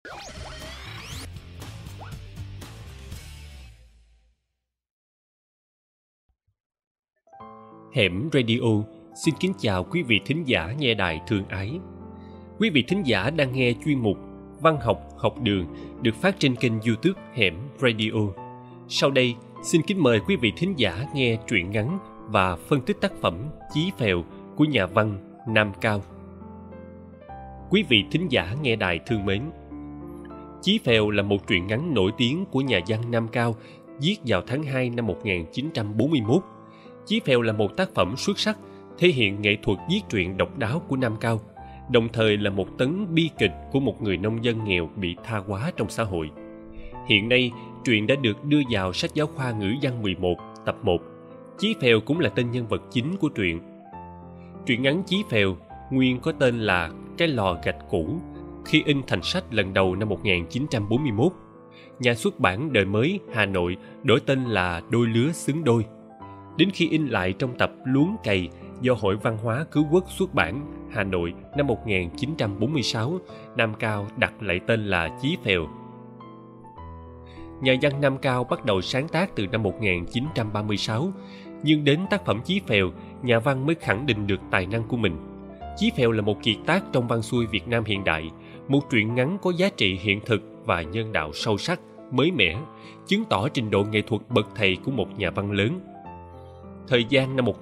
Hẻm Radio xin kính chào quý vị thính giả nghe đài thương ái. Quý vị thính giả đang nghe chuyên mục Văn học học đường được phát trên kênh YouTube Hẻm Radio. Sau đây, xin kính mời quý vị thính giả nghe truyện ngắn và phân tích tác phẩm Chí Phèo của nhà văn Nam Cao. Quý vị thính giả nghe đài thương mến, Chí Phèo là một truyện ngắn nổi tiếng của nhà văn Nam Cao, viết vào tháng 2 năm 1941. Chí Phèo là một tác phẩm xuất sắc, thể hiện nghệ thuật viết truyện độc đáo của Nam Cao, đồng thời là một tấn bi kịch của một người nông dân nghèo bị tha hóa trong xã hội. Hiện nay, truyện đã được đưa vào sách giáo khoa ngữ văn 11, tập 1. Chí Phèo cũng là tên nhân vật chính của truyện. Truyện ngắn Chí Phèo nguyên có tên là Cái lò gạch cũ khi in thành sách lần đầu năm 1941. Nhà xuất bản Đời Mới Hà Nội đổi tên là Đôi lứa xứng đôi. Đến khi in lại trong tập Luống cày do Hội Văn hóa Cứu Quốc xuất bản Hà Nội năm 1946, Nam Cao đặt lại tên là Chí Phèo. Nhà văn Nam Cao bắt đầu sáng tác từ năm 1936, nhưng đến tác phẩm Chí Phèo, nhà văn mới khẳng định được tài năng của mình. Chí Phèo là một kiệt tác trong văn xuôi Việt Nam hiện đại, một truyện ngắn có giá trị hiện thực và nhân đạo sâu sắc, mới mẻ, chứng tỏ trình độ nghệ thuật bậc thầy của một nhà văn lớn. Thời gian năm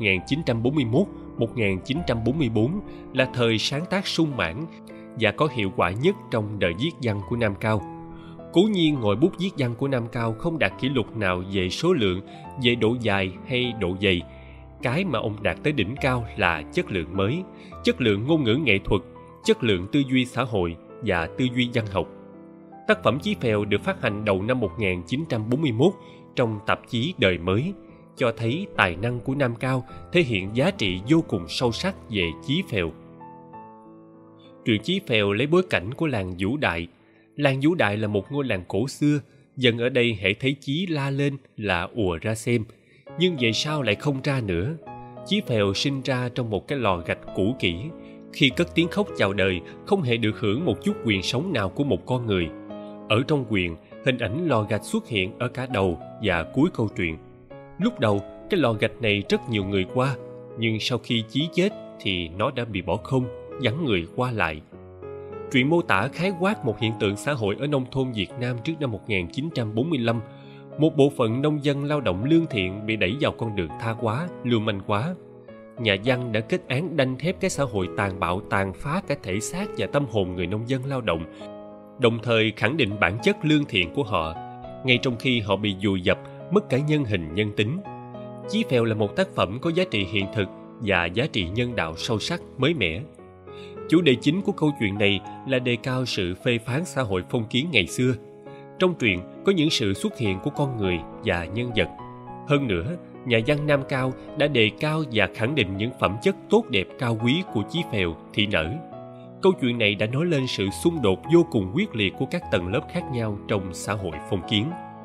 1941-1944 là thời sáng tác sung mãn và có hiệu quả nhất trong đời viết văn của Nam Cao. Cố nhiên ngòi bút viết văn của Nam Cao không đạt kỷ lục nào về số lượng, về độ dài hay độ dày. Cái mà ông đạt tới đỉnh cao là chất lượng mới, chất lượng ngôn ngữ nghệ thuật, chất lượng tư duy xã hội và tư duy văn học. Tác phẩm Chí Phèo được phát hành đầu năm 1941 trong tạp chí Đời Mới, cho thấy tài năng của Nam Cao thể hiện giá trị vô cùng sâu sắc về Chí Phèo. Truyện Chí Phèo lấy bối cảnh của làng Vũ Đại. Làng Vũ Đại là một ngôi làng cổ xưa, dân ở đây hễ thấy Chí la lên là ùa ra xem, nhưng về sau lại không ra nữa. Chí Phèo sinh ra trong một cái lò gạch cũ kỹ, khi cất tiếng khóc chào đời không hề được hưởng một chút quyền sống nào của một con người. Ở trong truyện, hình ảnh lò gạch xuất hiện ở cả đầu và cuối câu chuyện. Lúc đầu, cái lò gạch này rất nhiều người qua, nhưng sau khi Chí chết thì nó đã bị bỏ không, vắng người qua lại. Truyện mô tả khái quát một hiện tượng xã hội ở nông thôn Việt Nam trước năm 1945. Một bộ phận nông dân lao động lương thiện bị đẩy vào con đường tha hóa, lưu manh hóa. Nhà văn đã kết án đanh thép cái xã hội tàn bạo tàn phá cả thể xác và tâm hồn người nông dân lao động, đồng thời khẳng định bản chất lương thiện của họ, ngay trong khi họ bị vùi dập, mất cả nhân hình nhân tính. Chí Phèo là một tác phẩm có giá trị hiện thực và giá trị nhân đạo sâu sắc, mới mẻ. Chủ đề chính của câu chuyện này là đề cao sự phê phán xã hội phong kiến ngày xưa. Trong truyện có những sự xuất hiện của con người và nhân vật. Hơn nữa, nhà văn Nam Cao đã đề cao và khẳng định những phẩm chất tốt đẹp cao quý của Chí Phèo thị nở. Câu chuyện này đã nói lên sự xung đột vô cùng quyết liệt của các tầng lớp khác nhau trong xã hội phong kiến.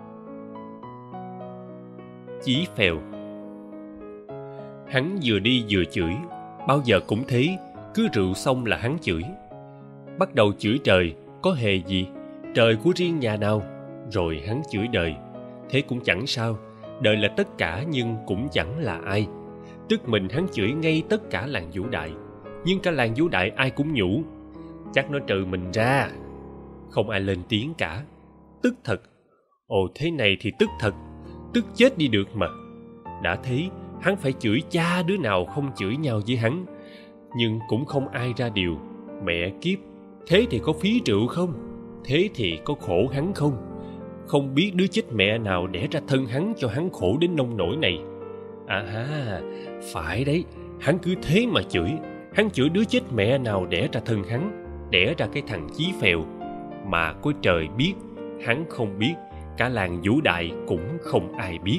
Chí Phèo. Hắn vừa đi vừa chửi, bao giờ cũng thế, cứ rượu xong là hắn chửi. Bắt đầu chửi trời, có hề gì, trời của riêng nhà nào, rồi hắn chửi đời. Thế cũng chẳng sao, đời là tất cả nhưng cũng chẳng là ai. Tức mình hắn chửi ngay tất cả làng Vũ Đại, nhưng cả làng Vũ Đại ai cũng nhủ, chắc nó trừ mình ra. Không ai lên tiếng cả. Tức thật. Ồ, thế này thì tức thật, tức chết đi được mà. Đã thấy hắn phải chửi cha đứa nào không chửi nhau với hắn, nhưng cũng không ai ra điều. Mẹ kiếp, thế thì có phí rượu không? Thế thì có khổ hắn không? Không biết đứa chết mẹ nào đẻ ra thân hắn cho hắn khổ đến nông nỗi này. À ha, phải đấy, hắn cứ thế mà chửi. Hắn chửi đứa chết mẹ nào đẻ ra thân hắn, đẻ ra cái thằng Chí Phèo. Mà có trời biết, hắn không biết, cả làng Vũ Đại cũng không ai biết.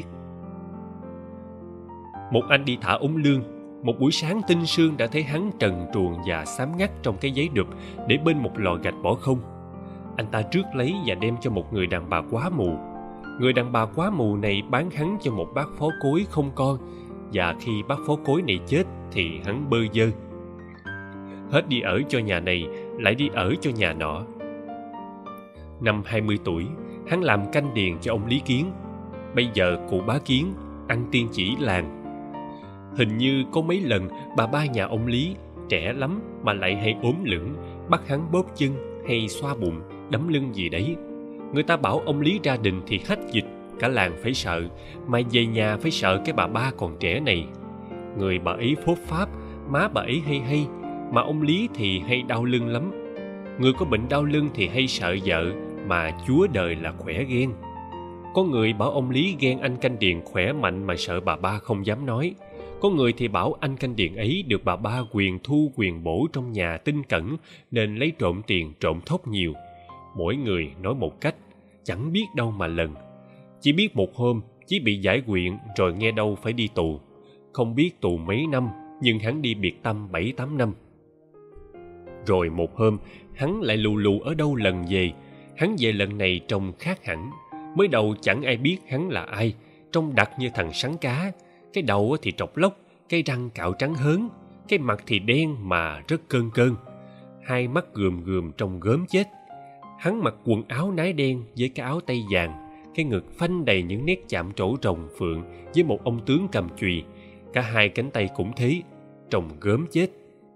Một anh đi thả ống lương, một buổi sáng tinh sương đã thấy hắn trần truồng và xám ngắt trong cái giấy đụp để bên một lò gạch bỏ không. Anh ta rước lấy và đem cho một người đàn bà quá mù. Người đàn bà quá mù này bán hắn cho một bác phó cối không con, và khi bác phó cối này chết thì hắn bơ vơ. Hết đi ở cho nhà này, lại đi ở cho nhà nọ. Năm 20 tuổi, hắn làm canh điền cho ông Lý Kiến. Bây giờ cụ Bá Kiến ăn tiên chỉ làng. Hình như có mấy lần bà ba nhà ông Lý, trẻ lắm mà lại hay ốm lửng, bắt hắn bóp chân hay xoa bụng, đấm lưng gì đấy. Người ta bảo ông Lý ra đình thì hách dịch, cả làng phải sợ, mà về nhà phải sợ cái bà ba còn trẻ này. Người bà ấy phốt pháp, má bà ấy hay hay, mà ông Lý thì hay đau lưng lắm. Người có bệnh đau lưng thì hay sợ vợ, mà chúa đời là khỏe ghen. Có người bảo ông Lý ghen anh canh điền khỏe mạnh mà sợ bà ba không dám nói. Có người thì bảo anh canh điền ấy được bà ba quyền thu quyền bổ trong nhà tinh cẩn nên lấy trộm tiền trộm thóc nhiều. Mỗi người nói một cách, chẳng biết đâu mà lần. Chỉ biết một hôm Chí bị giải quyện rồi nghe đâu phải đi tù. Không biết tù mấy năm, nhưng hắn đi biệt tâm 7-8 năm. Rồi một hôm hắn lại lù lù ở đâu lần về. Hắn về lần này trông khác hẳn. Mới đầu chẳng ai biết hắn là ai, trông đặc như thằng sắn cá. Cái đầu thì trọc lóc, cái răng cạo trắng hớn, cái mặt thì đen mà rất cơn cơn. Hai mắt gườm gườm trông gớm chết. Hắn mặc quần áo nái đen với cái áo tay vàng, cái ngực phanh đầy những nét chạm trổ rồng phượng với một ông tướng cầm chùy. Cả hai cánh tay cũng thế, trông gớm chết.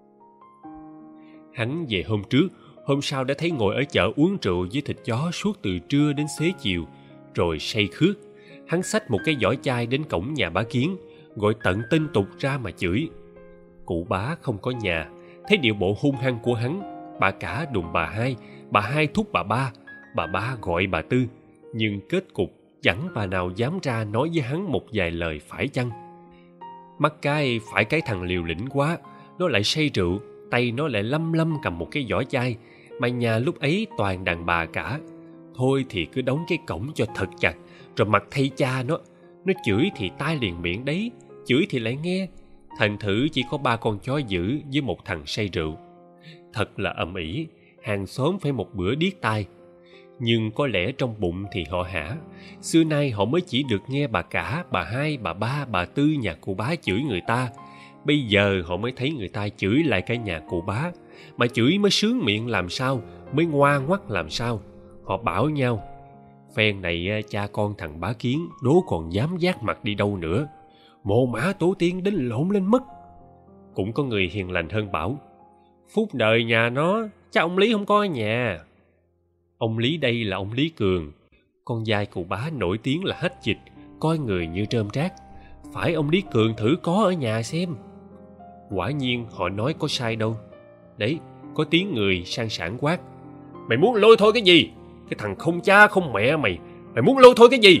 Hắn về hôm trước, hôm sau đã thấy ngồi ở chợ uống rượu với thịt chó suốt từ trưa đến xế chiều, rồi say khước. Hắn xách một cái giỏ chai đến cổng nhà Bá Kiến, gọi tận tên tục ra mà chửi. Cụ Bá không có nhà, thấy điệu bộ hung hăng của hắn, bà cả đùng bà hai thúc bà ba gọi bà Tư, nhưng kết cục chẳng bà nào dám ra nói với hắn một vài lời phải chăng. Mắc cái phải cái thằng liều lĩnh quá, nó lại say rượu, tay nó lại lăm lăm cầm một cái giỏ chai, mà nhà lúc ấy toàn đàn bà cả. Thôi thì cứ đóng cái cổng cho thật chặt, rồi mặc thay cha nó chửi thì tai liền miệng đấy, chửi thì lại nghe. Thành thử chỉ có 3 con chó dữ với một thằng say rượu. Thật là ầm ĩ, hàng xóm phải một bữa điếc tai. Nhưng có lẽ trong bụng thì họ hả. Xưa nay họ mới chỉ được nghe bà cả, bà hai, bà ba, bà Tư nhà cụ Bá chửi người ta. Bây giờ họ mới thấy người ta chửi lại cả nhà cụ Bá. Mà chửi mới sướng miệng làm sao, mới ngoa ngoắt làm sao. Họ bảo nhau, phen này cha con thằng Bá Kiến đố còn dám vác mặt đi đâu nữa. Mồ mã tổ tiên đến lộn lên mất. Cũng có người hiền lành hơn bảo, phúc đời nhà nó, chắc ông Lý không có ở nhà. Ông Lý đây là ông Lý Cường, con giai cụ Bá nổi tiếng là hết dịch, coi người như trơm trát. Phải ông Lý Cường thử có ở nhà xem. Quả nhiên họ nói có sai đâu. Đấy, có tiếng người sang sảng quát, mày muốn lôi thôi cái gì? Cái thằng không cha không mẹ mày muốn lôi thôi cái gì?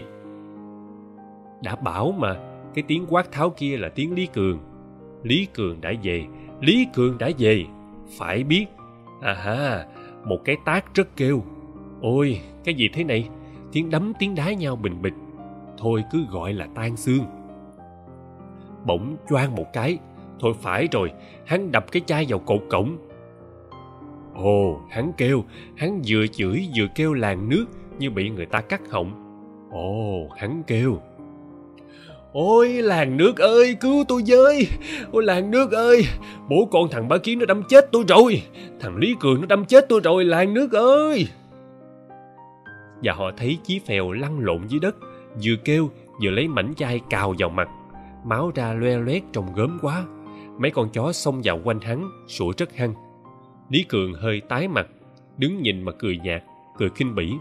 Đã bảo mà, cái tiếng quát tháo kia là tiếng Lý Cường. Lý Cường đã về, Lý Cường đã về. Phải biết. À ha, một cái tát rất kêu. Ôi, cái gì thế này? Tiếng đấm tiếng đá nhau bình bịch. Thôi cứ gọi là tan xương. Bỗng choang một cái. Thôi phải rồi, hắn đập cái chai vào cột cổng. Ồ, hắn kêu, hắn vừa chửi vừa kêu làng nước như bị người ta cắt họng. Ồ, hắn kêu, ôi làng nước ơi, cứu tôi với. Ôi làng nước ơi, bố con thằng Bá Kiến nó đâm chết tôi rồi. Thằng Lý Cường nó đâm chết tôi rồi, làng nước ơi. Và họ thấy Chí Phèo lăn lộn dưới đất, vừa kêu vừa lấy mảnh chai cào vào mặt. Máu ra loe loét trông gớm quá. Mấy con chó xông vào quanh hắn, sủa rất hăng. Lý Cường hơi tái mặt, đứng nhìn mà cười nhạt, cười khinh bỉ.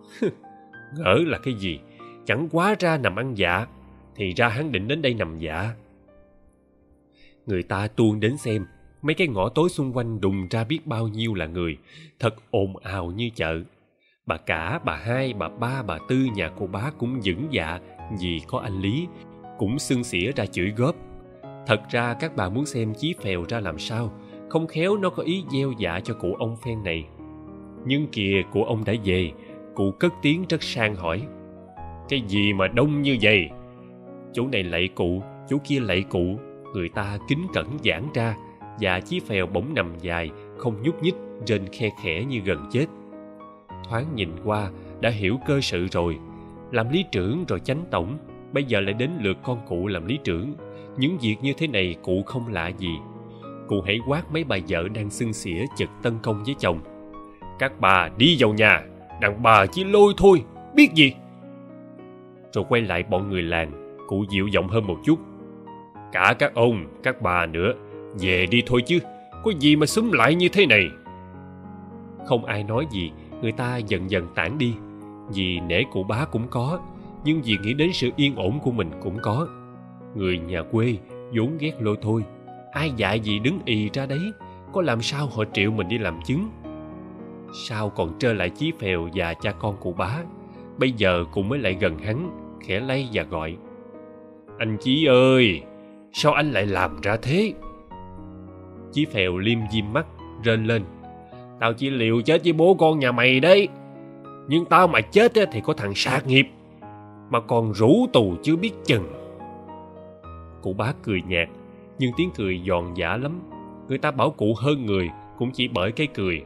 Ngỡ là cái gì, chẳng quá ra nằm ăn dạ. Thì ra hắn định đến đây nằm dạ. Người ta tuôn đến xem. Mấy cái ngõ tối xung quanh đùng ra biết bao nhiêu là người, thật ồn ào như chợ. Bà cả, bà hai, bà ba, bà Tư nhà cô Bá cũng vững dạ vì có anh Lý, cũng xưng xỉa ra chửi góp. Thật ra các bà muốn xem Chí Phèo ra làm sao, không khéo nó có ý gieo dạ cho cụ ông phen này. Nhưng kìa, cụ ông đã về. Cụ cất tiếng rất sang hỏi, cái gì mà đông như vậy? Chỗ này lạy cụ, chỗ kia lạy cụ. Người ta kính cẩn giãn ra, và Chí Phèo bỗng nằm dài, không nhúc nhích, rên khe khẽ như gần chết. Thoáng nhìn qua đã hiểu cơ sự rồi. Làm lý trưởng rồi chánh tổng, bây giờ lại đến lượt con cụ làm lý trưởng. Những việc như thế này cụ không lạ gì. Cụ hãy quát mấy bà vợ đang xưng xỉa chực tân công với chồng, các bà đi vào nhà, Đàn bà chỉ lôi thôi, biết gì. Rồi quay lại bọn người làng, cụ dịu giọng hơn một chút. Cả các ông, các bà nữa, về đi thôi chứ, có gì mà xúm lại như thế này. Không ai nói gì, người ta dần dần tản đi. Vì nể cụ bá cũng có, nhưng vì nghĩ đến sự yên ổn của mình cũng có. Người nhà quê vốn ghét lôi thôi, ai dạy gì đứng ì ra đấy, có làm sao họ triệu mình đi làm chứng. Sao còn trơ lại Chí Phèo và cha con cụ bá. Bây giờ cụ mới lại gần hắn, khẽ lay và gọi. Anh Chí ơi, sao anh lại làm ra thế? Chí Phèo liêm diêm mắt, rên lên. Tao chỉ liều chết với bố con nhà mày đấy. Nhưng tao mà chết thì có thằng sát nghiệp, mà còn rủ tù chưa biết chừng. Cụ bá cười nhạt, nhưng tiếng cười giòn giã lắm. Người ta bảo cụ hơn người cũng chỉ bởi cái cười.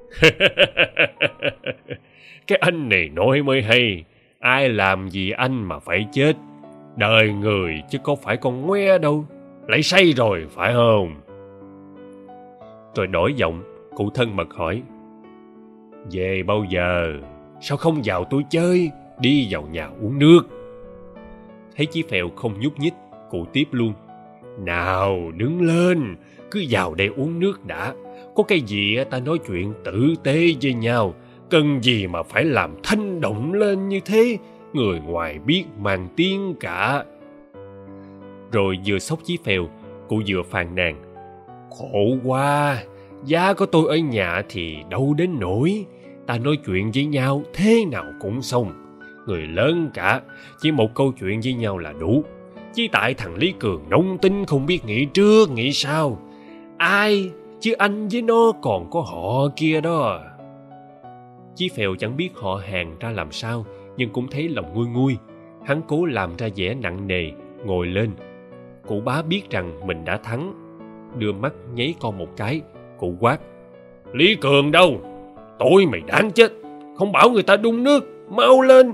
Cái anh này nói mới hay. Ai làm gì anh mà phải chết? Đời người chứ có phải con ngoe đâu. Lại say rồi phải không? Rồi đổi giọng, cụ thân mật hỏi. Về bao giờ? Sao không vào tôi chơi? Đi vào nhà uống nước. Thấy Chí Phèo không nhúc nhích, cụ tiếp luôn. Nào đứng lên, cứ vào đây uống nước đã. Có cái gì ta nói chuyện tử tế với nhau, cần gì mà phải làm thanh động lên như thế. Người ngoài biết mang tiếng cả. Rồi vừa xốc Chí Phèo, cụ vừa phàn nàn. Khổ quá, giá có tôi ở nhà thì đâu đến nỗi. Ta nói chuyện với nhau thế nào cũng xong. Người lớn cả, chỉ một câu chuyện với nhau là đủ. Chỉ tại thằng Lý Cường nóng tính không biết nghĩ trước nghĩ sau. Ai, chứ anh với nó còn có họ kia đó. Chí Phèo chẳng biết họ hàng ra làm sao, nhưng cũng thấy lòng nguôi nguôi. Hắn cố làm ra vẻ nặng nề, ngồi lên. Cụ bá biết rằng mình đã thắng, đưa mắt nháy con một cái. Cụ quát. Lý Cường đâu? Tội mày đáng chết. Không bảo người ta đun nước, mau lên.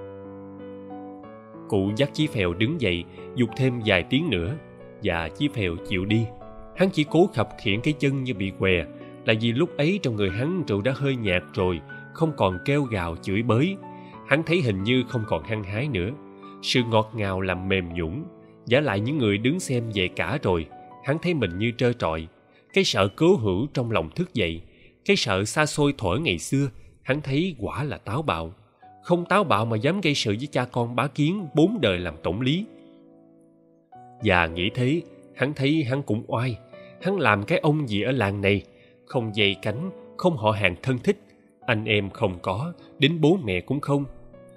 Cụ dắt Chí Phèo đứng dậy, giục thêm vài tiếng nữa, và Chí Phèo chịu đi. Hắn chỉ cố khập khiễng cái chân như bị què, là vì lúc ấy trong người hắn rượu đã hơi nhạt rồi, không còn kêu gào chửi bới. Hắn thấy hình như không còn hăng hái nữa. Sự ngọt ngào làm mềm nhũn. Vả lại những người đứng xem về cả rồi, hắn thấy mình như trơ trọi. Cái sợ cố hữu trong lòng thức dậy, cái sợ xa xôi thuở ngày xưa, hắn thấy quả là táo bạo. Không táo bạo mà dám gây sự với cha con bá Kiến 4 đời làm tổng lý. Và nghĩ thế, hắn thấy hắn cũng oai. Hắn làm cái ông gì ở làng này, không dây cánh, không họ hàng thân thích, anh em không có, đến bố mẹ cũng không.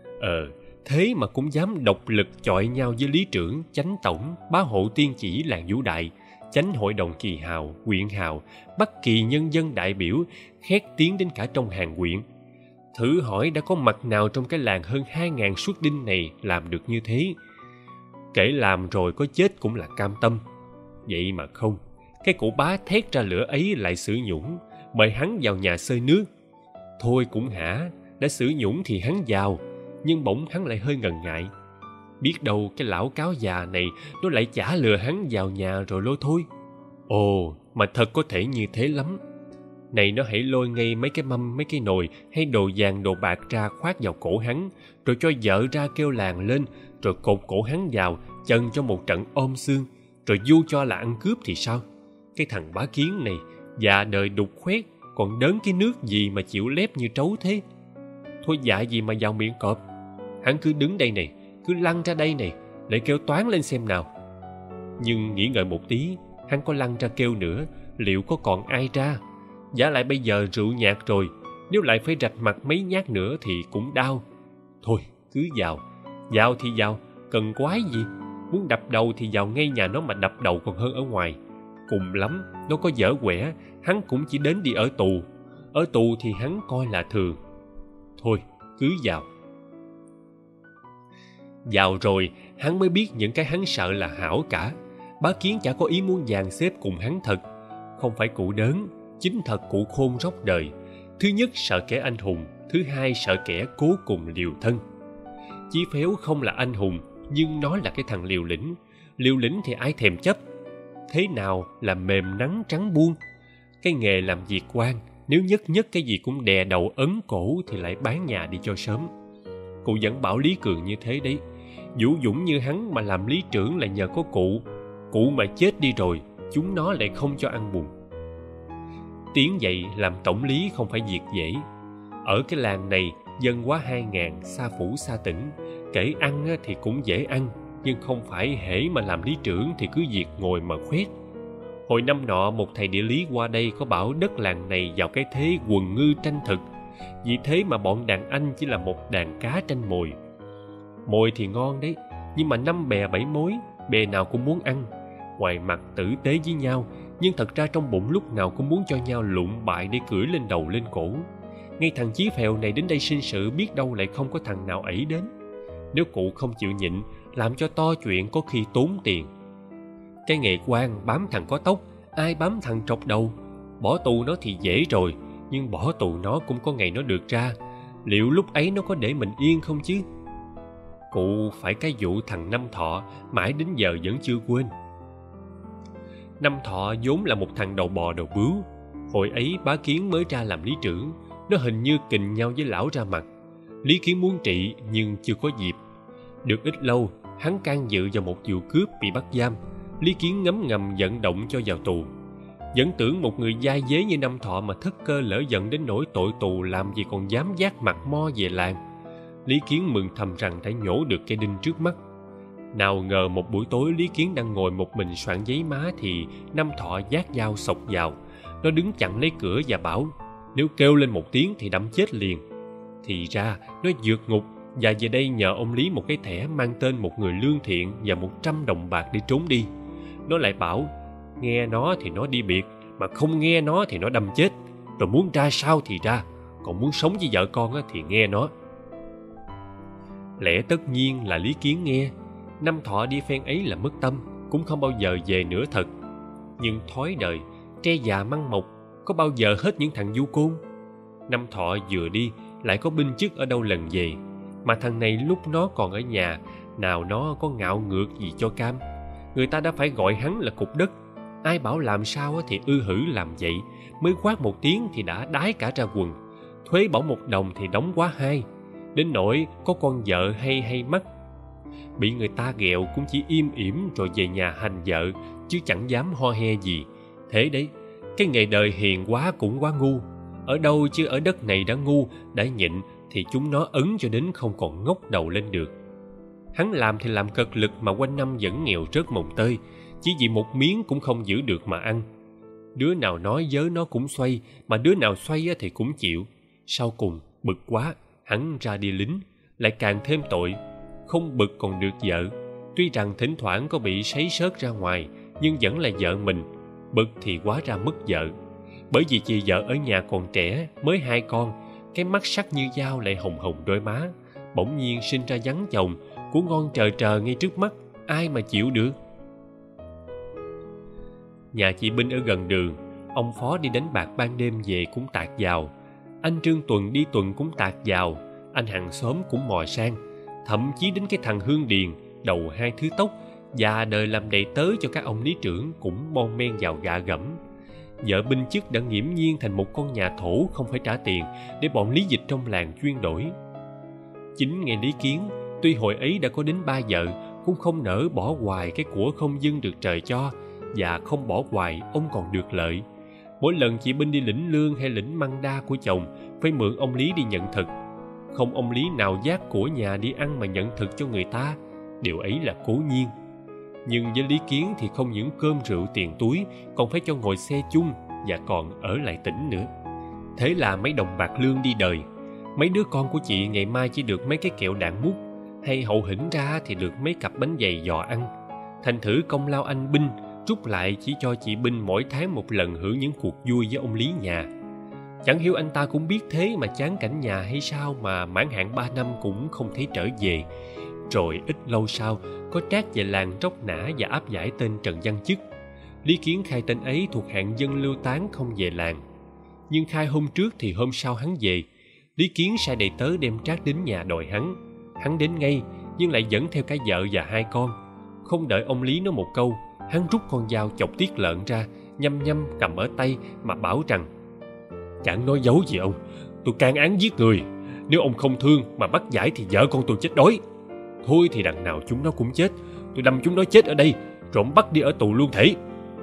Thế mà cũng dám độc lực chọi nhau với lý trưởng, chánh tổng, bá hộ tiên chỉ làng Vũ Đại, chánh hội đồng kỳ hào, huyện hào, bất kỳ nhân dân đại biểu, khét tiếng đến cả trong hàng huyện. Thử hỏi đã có mặt nào trong cái làng hơn 2.000 suất đinh này làm được như thế? Kể làm rồi có chết cũng là cam tâm. Vậy mà không, cái cụ bá thét ra lửa ấy lại sử nhũng, mời hắn vào nhà xơi nước. Thôi cũng hả, đã sử nhũng thì hắn vào, nhưng bỗng hắn lại hơi ngần ngại. Biết đâu cái lão cáo già này nó lại chả lừa hắn vào nhà rồi lôi thôi. Ồ, mà thật có thể như thế lắm. Này nó hãy lôi ngay mấy cái mâm, mấy cái nồi hay đồ vàng đồ bạc ra khoác vào cổ hắn, rồi cho vợ ra kêu làng lên, rồi cột cổ hắn vào, chân cho một trận ôm xương, rồi du cho là ăn cướp thì sao? Cái thằng bá Kiến này, già đời đục khoét, còn đớn cái nước gì mà chịu lép như trấu thế? Thôi dạ gì mà vào miệng cọp. Hắn cứ đứng đây này, cứ lăn ra đây này, lại kêu toán lên xem nào. Nhưng nghĩ ngợi một tí, hắn có lăn ra kêu nữa, liệu có còn ai ra? Vả lại bây giờ rượu nhạt rồi, nếu lại phải rạch mặt mấy nhát nữa thì cũng đau. Thôi cứ vào thì vào, cần quái gì? Muốn đập đầu thì vào ngay nhà nó mà đập đầu còn hơn ở ngoài. Cùng lắm nó có dở quẻ, hắn cũng chỉ đến đi ở tù. Ở tù thì hắn coi là thường. Thôi cứ vào. Vào rồi hắn mới biết những cái hắn sợ là hảo cả. Bá Kiến chả có ý muốn dàn xếp cùng hắn thật. Không phải cụ đớn, chính thật cụ khôn róc đời. Thứ nhất sợ kẻ anh hùng, thứ hai sợ kẻ cố cùng liều thân. Chí Phèo không là anh hùng, nhưng nó là cái thằng liều lĩnh. Liều lĩnh thì ai thèm chấp. Thế nào là mềm nắng trắng buông? Cái nghề làm việc quan, Nếu nhất nhất cái gì cũng đè đầu ấn cổ thì lại bán nhà đi cho sớm. Cụ vẫn bảo Lý Cường như thế đấy. Vũ dũng như hắn mà làm lý trưởng là nhờ có cụ. Cụ mà chết đi rồi, chúng nó lại không cho ăn bùn. Tiến dậy làm tổng lý không phải việc dễ. Ở cái làng này dân quá 2.000, xa phủ xa tỉnh. Kể ăn thì cũng dễ ăn, nhưng không phải hễ mà làm lý trưởng thì cứ việc ngồi mà khoét. Hồi năm nọ một thầy địa lý qua đây có bảo đất làng này vào cái thế quần ngư tranh thực. Vì thế mà bọn đàn anh chỉ là một đàn cá tranh mồi. Mồi thì ngon đấy, nhưng mà 5 bè 7 mối, bè nào cũng muốn ăn. Ngoài mặt tử tế với nhau, nhưng thật ra trong bụng lúc nào cũng muốn cho nhau lụng bại để cưỡi lên đầu lên cổ. Ngay thằng Chí Phèo này đến đây sinh sự biết đâu lại không có thằng nào ỷ đến. Nếu cụ không chịu nhịn, làm cho to chuyện có khi tốn tiền. Cái nghề quan bám thằng có tóc, ai bám thằng trọc đầu. Bỏ tù nó thì dễ rồi, nhưng bỏ tù nó cũng có ngày nó được ra. Liệu lúc ấy nó có để mình yên không chứ? Cụ phải cái vụ thằng Năm Thọ mãi đến giờ vẫn chưa quên. Năm Thọ vốn là một thằng đầu bò đầu bướu. Hồi ấy Bá Kiến mới ra làm lý trưởng, nó hình như kình nhau với lão ra mặt. Lý Kiến muốn trị nhưng chưa có dịp. Được ít lâu, hắn can dự vào một vụ cướp bị bắt giam. Lý Kiến ngấm ngầm vận động cho vào tù. Vẫn tưởng một người dai dế như Năm Thọ mà thất cơ lỡ giận đến nỗi tội tù làm gì còn dám vác mặt mo về làng. Lý Kiến mừng thầm rằng đã nhổ được cây đinh trước mắt. Nào ngờ một buổi tối Lý Kiến đang ngồi một mình soạn giấy má thì Năm Thọ vác dao xộc vào. Nó đứng chặn lấy cửa và bảo nếu kêu lên một tiếng thì đâm chết liền. Thì ra nó vượt ngục và về đây nhờ ông Lý một cái thẻ mang tên một người lương thiện và 100 đồng bạc để trốn đi. Nó lại bảo nghe nó thì nó đi biệt, mà không nghe nó thì nó đâm chết. Rồi muốn ra sao thì ra, còn muốn sống với vợ con thì nghe nó. Lẽ tất nhiên là Lý Kiến nghe. Năm Thọ đi phen ấy là mất tâm, cũng không bao giờ về nữa thật. Nhưng thói đời, tre già măng mọc, có bao giờ hết những thằng du côn. Năm Thọ vừa đi lại có binh chức ở đâu lần về. Mà thằng này lúc nó còn ở nhà, nào nó có ngạo ngược gì cho cam. Người ta đã phải gọi hắn là cục đất. Ai bảo làm sao thì hử làm vậy. Mới quát một tiếng thì đã đái cả ra quần. Thuế bỏng 1 đồng thì đóng quá 2. Đến nỗi có con vợ hay mắt. Bị người ta ghẹo cũng chỉ im ỉm rồi về nhà hành vợ, chứ chẳng dám ho he gì. Thế đấy, cái nghề đời hiền quá cũng quá ngu. Ở đâu chứ ở đất này đã ngu, đã nhịn thì chúng nó ấn cho đến không còn ngóc đầu lên được. Hắn làm thì làm cật lực mà quanh năm vẫn nghèo rớt mồng tơi, chỉ vì một miếng cũng không giữ được mà ăn. Đứa nào nói với nó cũng xoay, mà đứa nào xoay thì cũng chịu. Sau cùng bực quá, hắn ra đi lính, lại càng thêm tội. Không bực còn được vợ. Tuy rằng thỉnh thoảng có bị sấy sớt ra ngoài, nhưng vẫn là vợ mình. Bực thì hóa ra mất vợ. Bởi vì chị vợ ở nhà còn trẻ, mới 2 con, cái mắt sắc như dao lại hồng hồng đôi má. Bỗng nhiên sinh ra vắng chồng, của ngon trờ ngay trước mắt, ai mà chịu được. Nhà chị Binh ở gần đường, ông Phó đi đánh bạc ban đêm về cũng tạt vào. Anh Trương Tuần đi tuần cũng tạt vào. Anh hàng xóm cũng mò sang. Thậm chí đến cái thằng Hương Điền, đầu 2 thứ tóc, già đời làm đầy tớ cho các ông lý trưởng cũng bon men vào gạ gẫm. Vợ binh chức đã nghiễm nhiên thành một con nhà thổ không phải trả tiền để bọn lý dịch trong làng chuyên đổi. Chính nghe Lý Kiến, tuy hồi ấy đã có đến 3 vợ, cũng không nỡ bỏ hoài cái của không dưng được trời cho, và không bỏ hoài ông còn được lợi. Mỗi lần chị Binh đi lĩnh lương hay lĩnh măng đa của chồng, phải mượn ông Lý đi nhận thực. Không ông Lý nào vác của nhà đi ăn mà nhận thực cho người ta, điều ấy là cố nhiên. Nhưng với Lý Kiến thì không những cơm rượu tiền túi, còn phải cho ngồi xe chung và còn ở lại tỉnh nữa. Thế là mấy đồng bạc lương đi đời. Mấy đứa con của chị ngày mai chỉ được mấy cái kẹo đạn mút, hay hậu hĩnh ra thì được mấy cặp bánh dày giò ăn. Thành thử công lao anh Binh rút lại chỉ cho chị Binh mỗi tháng một lần hưởng những cuộc vui với ông Lý nhà. Chẳng hiểu anh ta cũng biết thế mà chán cảnh nhà hay sao mà mãn hạn 3 năm cũng không thấy trở về. Rồi ít lâu sau, có trác về làng tróc nã và áp giải tên Trần Văn Chức. Lý Kiến khai tên ấy thuộc hạng dân lưu tán không về làng. Nhưng khai hôm trước thì hôm sau hắn về. Lý Kiến sai đầy tớ đem trác đến nhà đòi hắn. Hắn đến ngay, nhưng lại dẫn theo cả vợ và 2 con. Không đợi ông Lý nói một câu, hắn rút con dao chọc tiết lợn ra, nhăm nhăm cầm ở tay mà bảo rằng: Chẳng nói dấu gì ông. Tôi can án giết người. Nếu ông không thương mà bắt giải thì vợ con tôi chết đói. Thôi thì đằng nào chúng nó cũng chết. Tôi đâm chúng nó chết ở đây, rồi ông bắt đi ở tù luôn thể.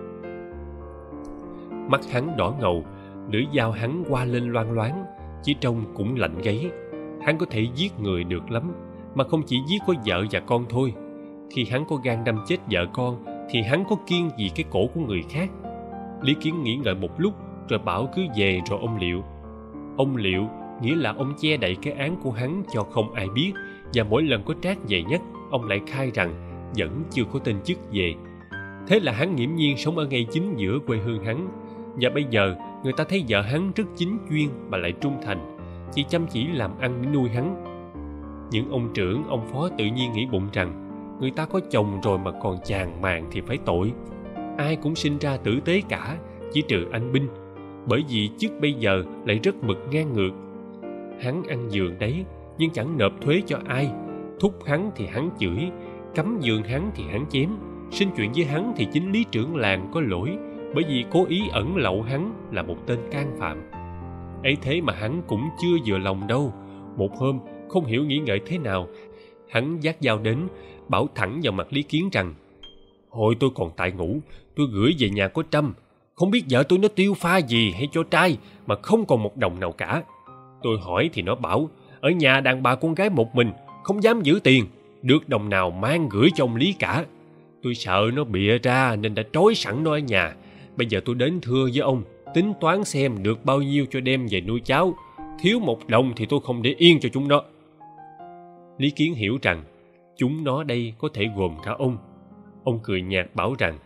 Mắt hắn đỏ ngầu, lưỡi dao hắn qua lên loang loáng, chỉ trông cũng lạnh gáy. Hắn có thể giết người được lắm, mà không chỉ giết có vợ và con thôi. Khi hắn có gan đâm chết vợ con thì hắn có kiêng gì cái cổ của người khác. Lý Kiến nghĩ ngợi một lúc rồi bảo cứ về rồi ông liệu. Ông liệu nghĩa là ông che đậy cái án của hắn cho không ai biết, và mỗi lần có trác về nhất, ông lại khai rằng vẫn chưa có tên chức về. Thế là hắn nghiễm nhiên sống ở ngay chính giữa quê hương hắn. Và bây giờ người ta thấy vợ hắn rất chính chuyên mà lại trung thành, chỉ chăm chỉ làm ăn để nuôi hắn. Những ông trưởng, ông phó tự nhiên nghĩ bụng rằng người ta có chồng rồi mà còn chàng màng thì phải tội. Ai cũng sinh ra tử tế cả, chỉ trừ anh Binh, bởi vì chức bây giờ lại rất mực ngang ngược. Hắn ăn giường đấy, nhưng chẳng nộp thuế cho ai. Thúc hắn thì hắn chửi, cấm giường hắn thì hắn chém. Sinh chuyện với hắn thì chính lý trưởng làng có lỗi, bởi vì cố ý ẩn lậu hắn là một tên can phạm. Ấy thế mà hắn cũng chưa vừa lòng đâu. Một hôm, không hiểu nghĩ ngợi thế nào, hắn vác dao đến, bảo thẳng vào mặt Lý Kiến rằng: hồi tôi còn tại ngủ, tôi gửi về nhà có Trâm. Không biết vợ tôi nó tiêu pha gì hay cho trai mà không còn một đồng nào cả. Tôi hỏi thì nó bảo ở nhà đàn bà con gái một mình, không dám giữ tiền, được đồng nào mang gửi cho ông Lý cả. Tôi sợ nó bịa ra nên đã trói sẵn nó ở nhà. Bây giờ tôi đến thưa với ông, tính toán xem được bao nhiêu cho đem về nuôi cháu. Thiếu một đồng thì tôi không để yên cho chúng nó. Lý Kiến hiểu rằng chúng nó đây có thể gồm cả ông. Ông cười nhạt bảo rằng: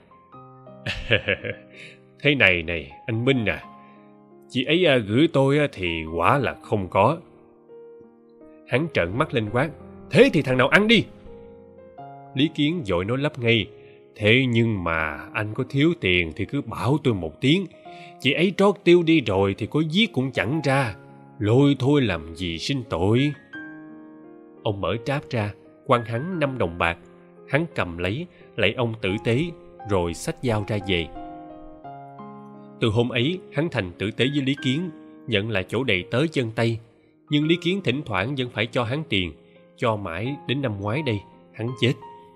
thế này anh Minh à, chị ấy gửi tôi thì quả là không có. Hắn trợn mắt lên quát: thế thì thằng nào ăn đi. Lý Kiến vội nói lắp ngay: thế nhưng mà anh có thiếu tiền thì cứ bảo tôi một tiếng. Chị ấy trót tiêu đi rồi thì có giết cũng chẳng ra. Lôi thôi làm gì sinh tội. Ông mở tráp ra, quăng hắn 5 đồng bạc. Hắn cầm lấy, lạy ông tử tế, rồi xách dao ra về. Từ hôm ấy, hắn thành tử tế với Lý Kiến, nhận là chỗ đầy tớ chân tay. Nhưng Lý Kiến thỉnh thoảng vẫn phải cho hắn tiền, cho mãi đến năm ngoái đây, hắn chết.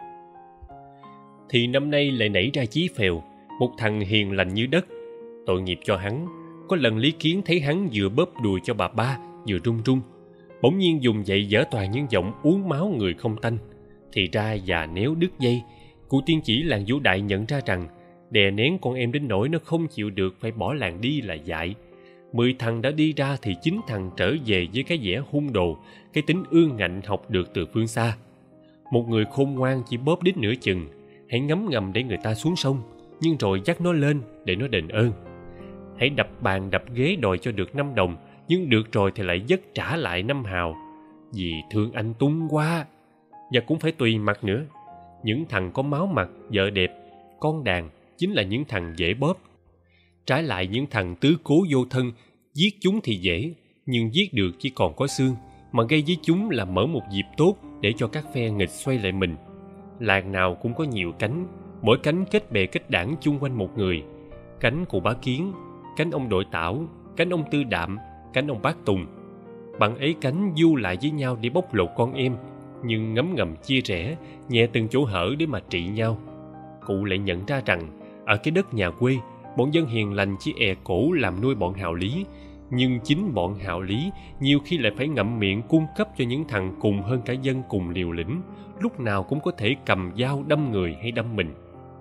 Thì năm nay lại nảy ra Chí Phèo, một thằng hiền lành như đất. Tội nghiệp cho hắn, có lần Lý Kiến thấy hắn vừa bóp đùi cho bà ba, vừa run run. Bỗng nhiên dùng dậy dở toàn những giọng uống máu người không tanh. Thì ra già néo đứt dây. Cụ tiên chỉ làng Vũ Đại nhận ra rằng đè nén con em đến nỗi nó không chịu được phải bỏ làng đi là dại. 10 thằng đã đi ra thì 9 thằng trở về với cái vẻ hung đồ, cái tính ương ngạnh học được từ phương xa. Một người khôn ngoan chỉ bóp đít nửa chừng, hãy ngấm ngầm để người ta xuống sông, nhưng rồi dắt nó lên để nó đền ơn. Hãy đập bàn đập ghế đòi cho được 5 đồng, nhưng được rồi thì lại dất trả lại 5 hào. Vì thương anh tung quá. Và cũng phải tùy mặt nữa. Những thằng có máu mặt, vợ đẹp, con đàn chính là những thằng dễ bóp. Trái lại những thằng tứ cố vô thân, giết chúng thì dễ, nhưng giết được chỉ còn có xương, mà gây với chúng là mở một dịp tốt để cho các phe nghịch xoay lại mình. Làng nào cũng có nhiều cánh, mỗi cánh kết bè kết đảng chung quanh một người. Cánh cụ Bá Kiến, cánh ông Đội Tảo, cánh ông Tư Đạm, cánh ông Bác Tùng. Bằng ấy cánh du lại với nhau để bóc lột con em, nhưng ngấm ngầm chia rẽ, nhẹ từng chỗ hở để mà trị nhau. Cụ lại nhận ra rằng ở cái đất nhà quê, bọn dân hiền lành chỉ cổ làm nuôi bọn hào lý, nhưng chính bọn hào lý nhiều khi lại phải ngậm miệng cung cấp cho những thằng cùng hơn cả dân cùng liều lĩnh, lúc nào cũng có thể cầm dao đâm người hay đâm mình.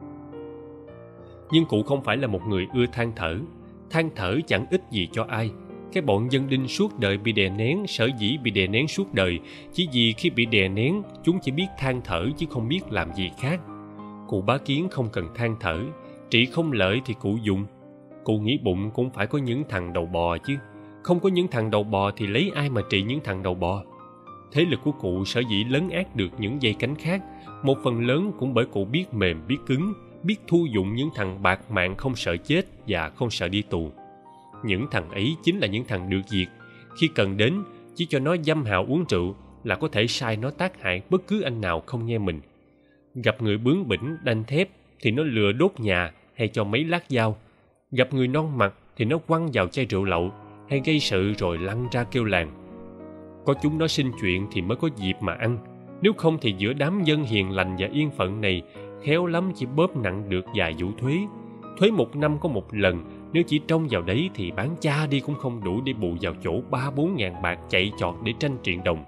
Nhưng cụ không phải là một người ưa than thở chẳng ích gì cho ai. Cái bọn dân đinh suốt đời bị đè nén, sở dĩ bị đè nén suốt đời chỉ vì khi bị đè nén chúng chỉ biết than thở chứ không biết làm gì khác. Cụ Bá Kiến không cần than thở, trị không lợi thì cụ dùng. Cụ nghĩ bụng cũng phải có những thằng đầu bò chứ, không có những thằng đầu bò thì lấy ai mà trị những thằng đầu bò. Thế lực của cụ sở dĩ lấn át được những dây cánh khác, một phần lớn cũng bởi cụ biết mềm biết cứng, biết thu dụng những thằng bạc mạng không sợ chết và không sợ đi tù. Những thằng ấy chính là những thằng được diệt. Khi cần đến, chỉ cho nó dâm hào uống rượu là có thể sai nó tác hại bất cứ anh nào không nghe mình. Gặp người bướng bỉnh đanh thép thì nó lừa đốt nhà hay cho mấy lát dao. Gặp người non mặt thì nó quăng vào chai rượu lậu hay gây sự rồi lăn ra kêu làng. Có chúng nó sinh chuyện thì mới có dịp mà ăn, nếu không thì giữa đám dân hiền lành và yên phận này khéo lắm chỉ bóp nặng được vài vụ thuế. Thuế 1 năm có một lần, nếu chỉ trông vào đấy thì bán cha đi cũng không đủ để bù vào chỗ 3-4 ngàn bạc chạy chọt để tranh triện đồng.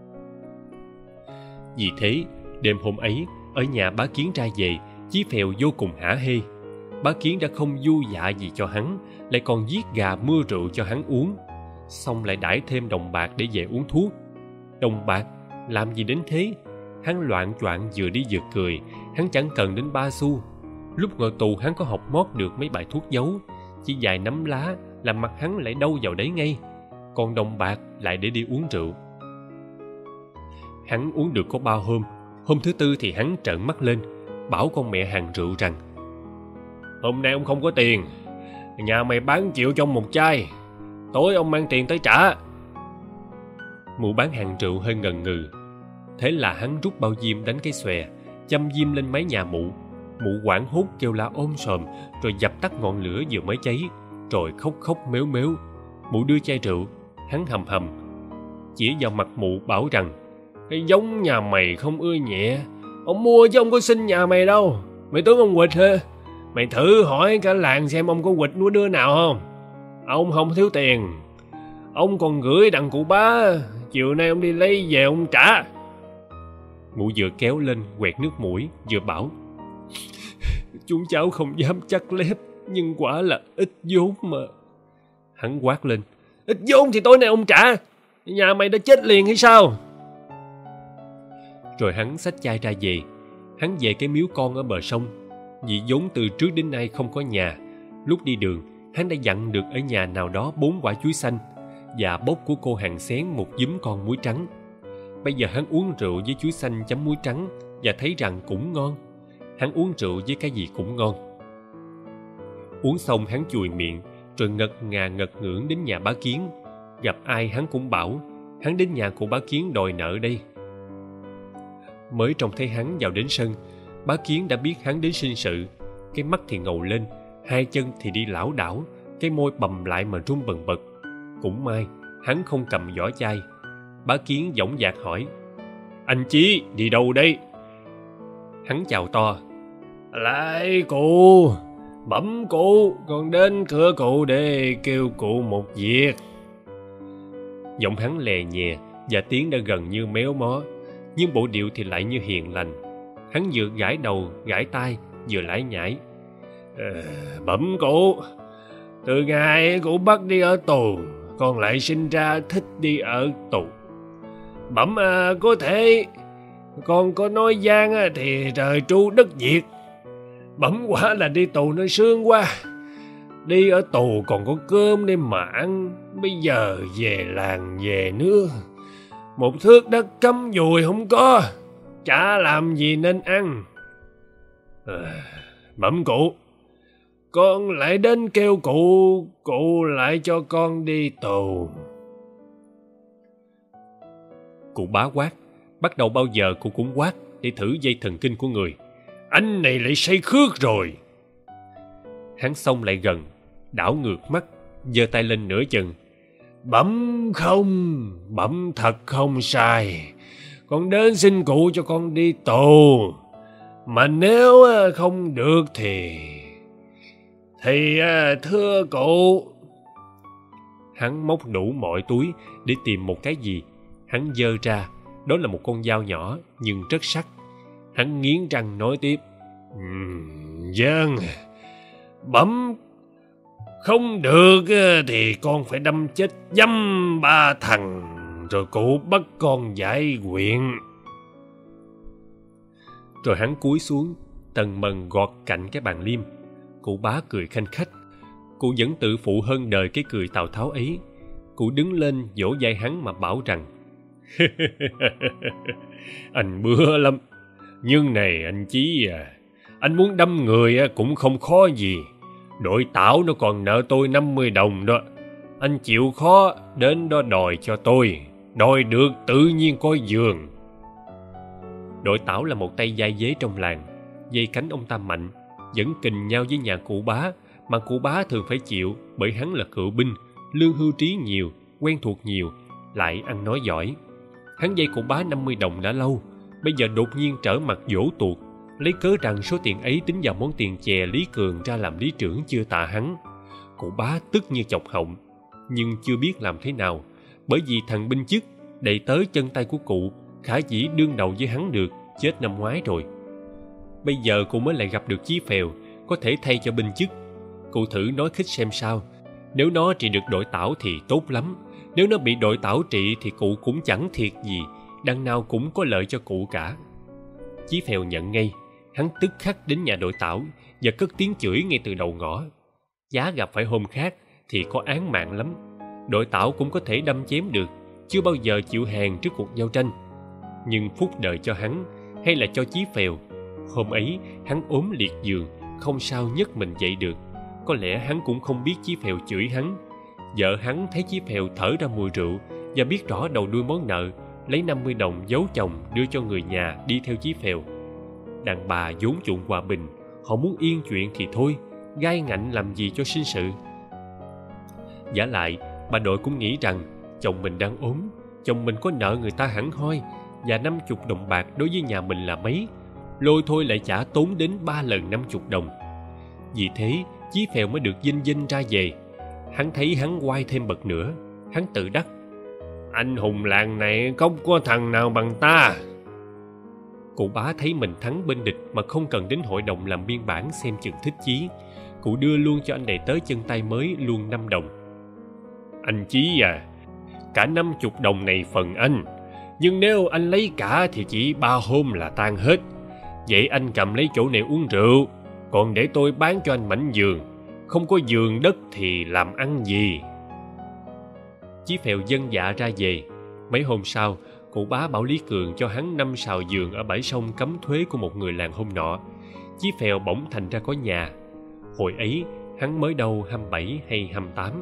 Vì thế, đêm hôm ấy, ở nhà bá Kiến ra về, Chí Phèo vô cùng hả hê. Bá Kiến đã không du dạ gì cho hắn, lại còn giết gà mưa rượu cho hắn uống, xong lại đãi thêm đồng bạc để về uống thuốc. Đồng bạc? Làm gì đến thế? Hắn loạng choạng vừa đi vừa cười, hắn chẳng cần đến 3 xu. Lúc ngồi tù hắn có học mót được mấy bài thuốc giấu, chỉ vài nắm lá làm mặt hắn lại đâu vào đấy ngay, còn đồng bạc lại để đi uống rượu. Hắn uống được có 3 hôm, hôm thứ tư thì hắn trợn mắt lên, bảo con mẹ hàng rượu rằng: "Hôm nay ông không có tiền, nhà mày bán chịu cho một chai, tối ông mang tiền tới trả." Mụ bán hàng rượu hơi ngần ngừ, thế là hắn rút bao diêm đánh cái xòe, châm diêm lên mái nhà mụ. Mụ hoảng hốt kêu la ôm sòm, rồi dập tắt ngọn lửa vừa mới cháy, rồi khóc khóc mếu mếu. Mụ đưa chai rượu, hắn hầm hầm chỉ vào mặt mụ bảo rằng: "Cái giống nhà mày không ưa nhẹ, ông mua chứ ông có xin nhà mày đâu. Mày tưởng ông quỵt hả? Mày thử hỏi cả làng xem ông có quỵt của đứa nào không? Ông không thiếu tiền, ông còn gửi đằng cụ bá, chiều nay ông đi lấy về ông trả." Mụ vừa kéo lên quẹt nước mũi vừa bảo: "Chúng cháu không dám chắc lép, nhưng quả là ít vốn mà." Hắn quát lên: "Ít vốn thì tối nay ông trả, nhà mày đã chết liền hay sao?" Rồi hắn xách chai ra về. Hắn về cái miếu con ở bờ sông, vì vốn từ trước đến nay không có nhà. Lúc đi đường, hắn đã dặn được ở nhà nào đó 4 quả chuối xanh và bốc của cô hàng xén một giúm con muối trắng. Bây giờ hắn uống rượu với chuối xanh chấm muối trắng và thấy rằng cũng ngon. Hắn uống rượu với cái gì cũng ngon. Uống xong hắn chùi miệng, rồi ngật ngà ngật ngưỡng đến nhà bá Kiến. Gặp ai hắn cũng bảo hắn đến nhà của bá Kiến đòi nợ đây. Mới trông thấy hắn vào đến sân, bá Kiến đã biết hắn đến sinh sự. Cái mắt thì ngầu lên, 2 chân thì đi lảo đảo, cái môi bầm lại mà run bần bật. Cũng may hắn không cầm vỏ chai. Bá Kiến dõng dạc hỏi: "Anh Chí đi đâu đây?" Hắn chào to: "Lại cụ, bẩm cụ, con đến cửa cụ để kêu cụ một việc." Giọng hắn lè nhẹ và tiếng đã gần như méo mó, nhưng bộ điệu thì lại như hiền lành. Hắn vừa gãi đầu gãi tai vừa lải nhải: "Bẩm cụ, từ ngày cụ bắt đi ở tù, con lại sinh ra thích đi ở tù. Bẩm có thể con có nói gian thì trời tru đất diệt. Bẩm quả là đi tù nó sướng quá. Đi ở tù còn có cơm để mà ăn, bây giờ về làng về nước, một thước đất cắm dùi không có, chả làm gì nên ăn. Bẩm cụ, con lại đến kêu cụ lại cho con đi tù." Cụ bá quát, bắt đầu bao giờ cụ cũng quát để thử dây thần kinh của người. "Anh này lại say khước rồi." Hắn xông lại gần, đảo ngược mắt, giơ tay lên nửa chừng. "Bẩm không, bẩm thật không sai. Con đến xin cụ cho con đi tù. Mà nếu không được thì thưa cụ." Hắn móc đủ mọi túi để tìm một cái gì. Hắn giơ ra, đó là một con dao nhỏ nhưng rất sắc. Hắn nghiến răng nói tiếp: "Vâng, bẩm không được thì con phải đâm chết dăm 3 thằng, rồi cụ bắt con giải quyện." Rồi hắn cúi xuống, tần mần gọt cạnh cái bàn liêm. Cụ bá cười khanh khách. Cụ vẫn tự phụ hơn đời cái cười Tào Tháo ấy. Cụ đứng lên vỗ vai hắn mà bảo rằng: "Anh bừa lắm. Nhưng này anh Chí anh muốn đâm người cũng không khó gì. Đội Tảo nó còn nợ tôi 50 đồng đó. Anh chịu khó đến đó đòi cho tôi. Đòi được tự nhiên coi giường." Đội Tảo là một tay vai vế trong làng. Dây cánh ông ta mạnh, vẫn kình nhau với nhà cụ bá, mà cụ bá thường phải chịu bởi hắn là cựu binh, lương hưu trí nhiều, quen thuộc nhiều, lại ăn nói giỏi. Hắn vay cụ bá 50 đồng đã lâu, bây giờ đột nhiên trở mặt dỗ tuột, lấy cớ rằng số tiền ấy tính vào món tiền chè Lý Cường ra làm lý trưởng chưa tạ hắn. Cụ bá tức như chọc họng, nhưng chưa biết làm thế nào, bởi vì thằng binh chức đầy tới chân tay của cụ khả dĩ đương đầu với hắn được, chết năm ngoái rồi. Bây giờ cụ mới lại gặp được Chí Phèo, có thể thay cho binh chức. Cụ thử nói khích xem sao. Nếu nó trị được đội tảo thì tốt lắm, nếu nó bị đội tảo trị thì cụ cũng chẳng thiệt gì, đằng nào cũng có lợi cho cụ cả. Chí Phèo nhận ngay. Hắn tức khắc đến nhà đội tảo và cất tiếng chửi ngay từ đầu ngõ. Giá gặp phải hôm khác thì có án mạng lắm. Đội tảo cũng có thể đâm chém được, chưa bao giờ chịu hàng trước cuộc giao tranh. Nhưng phúc đời cho hắn hay là cho Chí Phèo, hôm ấy hắn ốm liệt giường, không sao nhấc mình dậy được. Có lẽ hắn cũng không biết Chí Phèo chửi hắn. Vợ hắn thấy Chí Phèo thở ra mùi rượu và biết rõ đầu đuôi món nợ, lấy 50 đồng giấu chồng đưa cho người nhà đi theo Chí Phèo. Đàn bà vốn chuộng hòa bình, họ muốn yên chuyện thì thôi, gai ngạnh làm gì cho sinh sự. Vả lại, bà Đội cũng nghĩ rằng chồng mình đang ốm, chồng mình có nợ người ta hẳn hoi, và 50 đồng bạc đối với nhà mình là mấy, lôi thôi lại trả tốn đến 3 lần 50 đồng. Vì thế, Chí Phèo mới được vinh vinh ra về. Hắn thấy hắn oai thêm bậc nữa, hắn tự đắc: anh hùng làng này không có thằng nào bằng ta. Cụ bá thấy mình thắng bên địch mà không cần đến hội đồng làm biên bản xem chừng thích chí. Cụ đưa luôn cho anh đầy tớ chân tay mới luôn 5 đồng. Anh Chí à, cả 50 đồng này phần anh, nhưng nếu anh lấy cả thì chỉ 3 hôm là tan hết. Vậy anh cầm lấy chỗ này uống rượu, còn để tôi bán cho anh mảnh giường. Không có giường đất thì làm ăn gì. Chí Phèo vâng dạ ra về. Mấy hôm sau, cụ bá bảo Lý Cường cho hắn 5 sào giường ở bãi sông cấm thuế của một người làng hôm nọ. Chí Phèo bỗng thành ra có nhà. Hồi ấy hắn mới đâu 27 hay 28.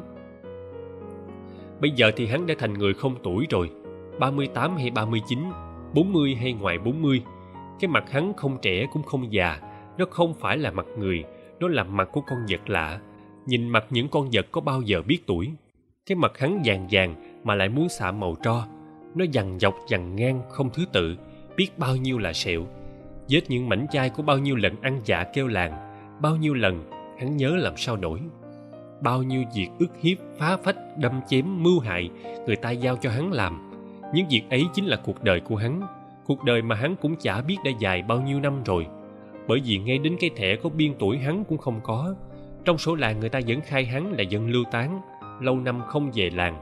Bây giờ thì hắn đã thành người không tuổi rồi, 38 hay 39, 40 hay ngoài 40. Cái mặt hắn không trẻ cũng không già. Nó không phải là mặt người, nó là mặt của con vật lạ. Nhìn mặt những con vật có bao giờ biết tuổi. Cái mặt hắn vàng vàng mà lại muốn xạ màu tro. Nó dằn dọc dằn ngang không thứ tự, biết bao nhiêu là sẹo. Vết những mảnh chai của bao nhiêu lần ăn dạ kêu làng, bao nhiêu lần hắn nhớ làm sao nổi. Bao nhiêu việc ức hiếp, phá phách, đâm chém, mưu hại người ta giao cho hắn làm. Những việc ấy chính là cuộc đời của hắn, cuộc đời mà hắn cũng chả biết đã dài bao nhiêu năm rồi. Bởi vì ngay đến cái thẻ có biên tuổi hắn cũng không có. Trong sổ làng người ta vẫn khai hắn là dân lưu tán, lâu năm không về làng.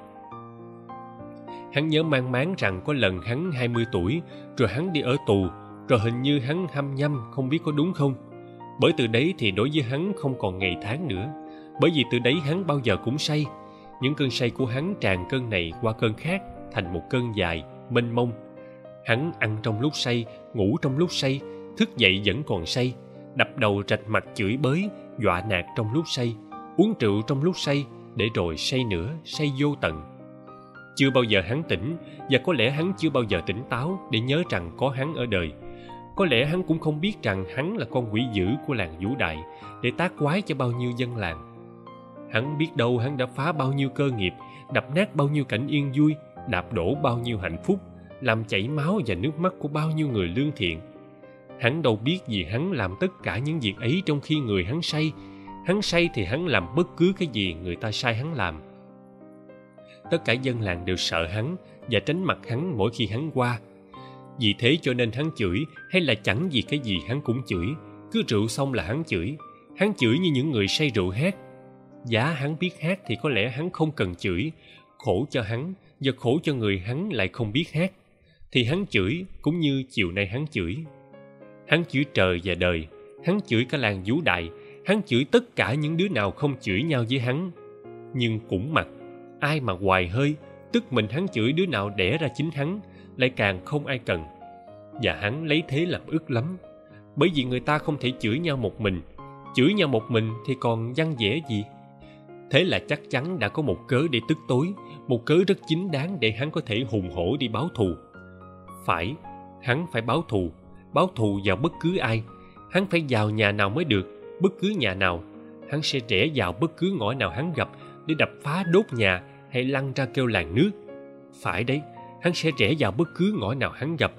Hắn nhớ mang máng rằng có lần hắn 20 tuổi, rồi hắn đi ở tù, rồi hình như hắn 25, không biết có đúng không. Bởi từ đấy thì đối với hắn không còn ngày tháng nữa. Bởi vì từ đấy hắn bao giờ cũng say. Những cơn say của hắn tràn cơn này qua cơn khác, thành một cơn dài, mênh mông. Hắn ăn trong lúc say, ngủ trong lúc say, thức dậy vẫn còn say, đập đầu rạch mặt chửi bới, dọa nạt trong lúc say, uống rượu trong lúc say, để rồi say nữa, say vô tận. Chưa bao giờ hắn tỉnh, và có lẽ hắn chưa bao giờ tỉnh táo để nhớ rằng có hắn ở đời. Có lẽ hắn cũng không biết rằng hắn là con quỷ dữ của làng Vũ Đại, để tác quái cho bao nhiêu dân làng. Hắn biết đâu hắn đã phá bao nhiêu cơ nghiệp, đập nát bao nhiêu cảnh yên vui, đạp đổ bao nhiêu hạnh phúc, làm chảy máu và nước mắt của bao nhiêu người lương thiện. Hắn đâu biết gì hắn làm tất cả những việc ấy trong khi người hắn say. Hắn say thì hắn làm bất cứ cái gì người ta sai hắn làm. Tất cả dân làng đều sợ hắn và tránh mặt hắn mỗi khi hắn qua. Vì thế cho nên hắn chửi, hay là chẳng vì cái gì hắn cũng chửi. Cứ rượu xong là hắn chửi. Hắn chửi như những người say rượu hát. Giá hắn biết hát thì có lẽ hắn không cần chửi. Khổ cho hắn và khổ cho người hắn lại không biết hát. Thì hắn chửi cũng như chiều nay hắn chửi. Hắn chửi trời và đời. Hắn chửi cả làng Vũ Đại. Hắn chửi tất cả những đứa nào không chửi nhau với hắn. Nhưng cũng mặc, ai mà hoài hơi, tức mình hắn chửi đứa nào đẻ ra chính hắn, lại càng không ai cần. Và hắn lấy thế làm ức lắm. Bởi vì người ta không thể chửi nhau một mình. Chửi nhau một mình thì còn văn vẻ gì. Thế là chắc chắn đã có một cớ để tức tối, một cớ rất chính đáng để hắn có thể hùng hổ đi báo thù. Phải, hắn phải báo thù vào bất cứ ai. Hắn phải vào nhà nào mới được, bất cứ nhà nào. Hắn sẽ rẽ vào bất cứ ngõ nào hắn gặp để đập phá đốt nhà hay lăn ra kêu làng nước. Phải đấy, hắn sẽ rẽ vào bất cứ ngõ nào hắn gặp.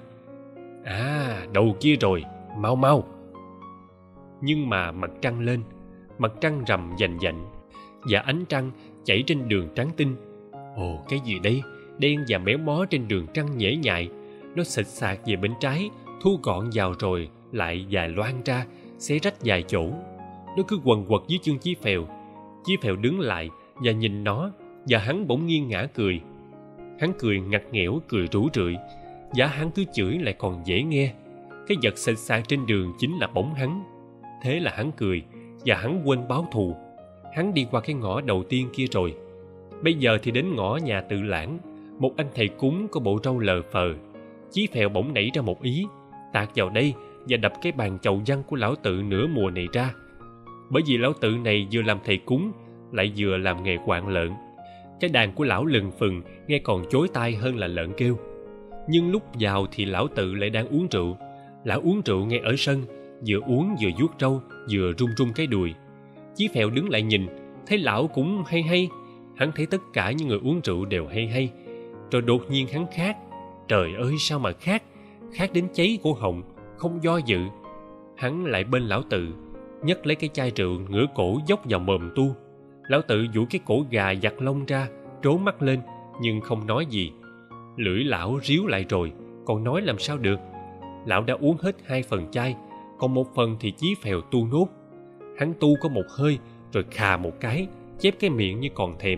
À, đầu kia rồi, mau mau. Nhưng mà mặt trăng lên, mặt trăng rằm vành vạnh, và ánh trăng chảy trên đường trắng tinh. Ồ, cái gì đây? Đen và méo mó trên đường trăng nhễ nhại. Nó xịt xạc về bên trái, thu gọn vào rồi lại dài loang ra, xé rách vài chỗ. Nó cứ quần quật dưới chân Chí Phèo. Chí Phèo đứng lại và nhìn nó, và hắn bỗng nghiêng ngã cười. Hắn cười ngặt nghẽo, cười rủ rượi. Giá hắn cứ chửi lại còn dễ nghe. Cái vật xịt xạc trên đường chính là bóng hắn. Thế là hắn cười, và hắn quên báo thù. Hắn đi qua cái ngõ đầu tiên kia rồi. Bây giờ thì đến ngõ nhà Tự Lãng. Một anh thầy cúng có bộ râu lờ phờ. Chí Phèo bỗng nảy ra một ý, tạt vào đây và đập cái bàn chầu văn của lão Tự nửa mùa này ra. Bởi vì lão Tự này vừa làm thầy cúng, lại vừa làm nghề quạng lợn. Cái đàn của lão lừng phừng, nghe còn chối tai hơn là lợn kêu. Nhưng lúc vào thì lão Tự lại đang uống rượu. Lão uống rượu ngay ở sân, vừa uống vừa vuốt râu, vừa rung rung cái đùi. Chí Phèo đứng lại nhìn, thấy lão cũng hay hay. Hắn thấy tất cả những người uống rượu đều hay hay. Rồi đột nhiên hắn khát. Trời ơi, sao mà khát? Khát đến cháy cổ họng, không do dự. Hắn lại bên lão Tự, nhấc lấy cái chai rượu, ngửa cổ dốc vào mồm tu. Lão Tự duỗi cái cổ gà giặt lông ra, trố mắt lên, nhưng không nói gì. Lưỡi lão ríu lại rồi, còn nói làm sao được. Lão đã uống hết 2 phần chai, còn 1 phần thì Chí Phèo tu nốt. Hắn tu có một hơi, rồi khà một cái, chép cái miệng như còn thèm.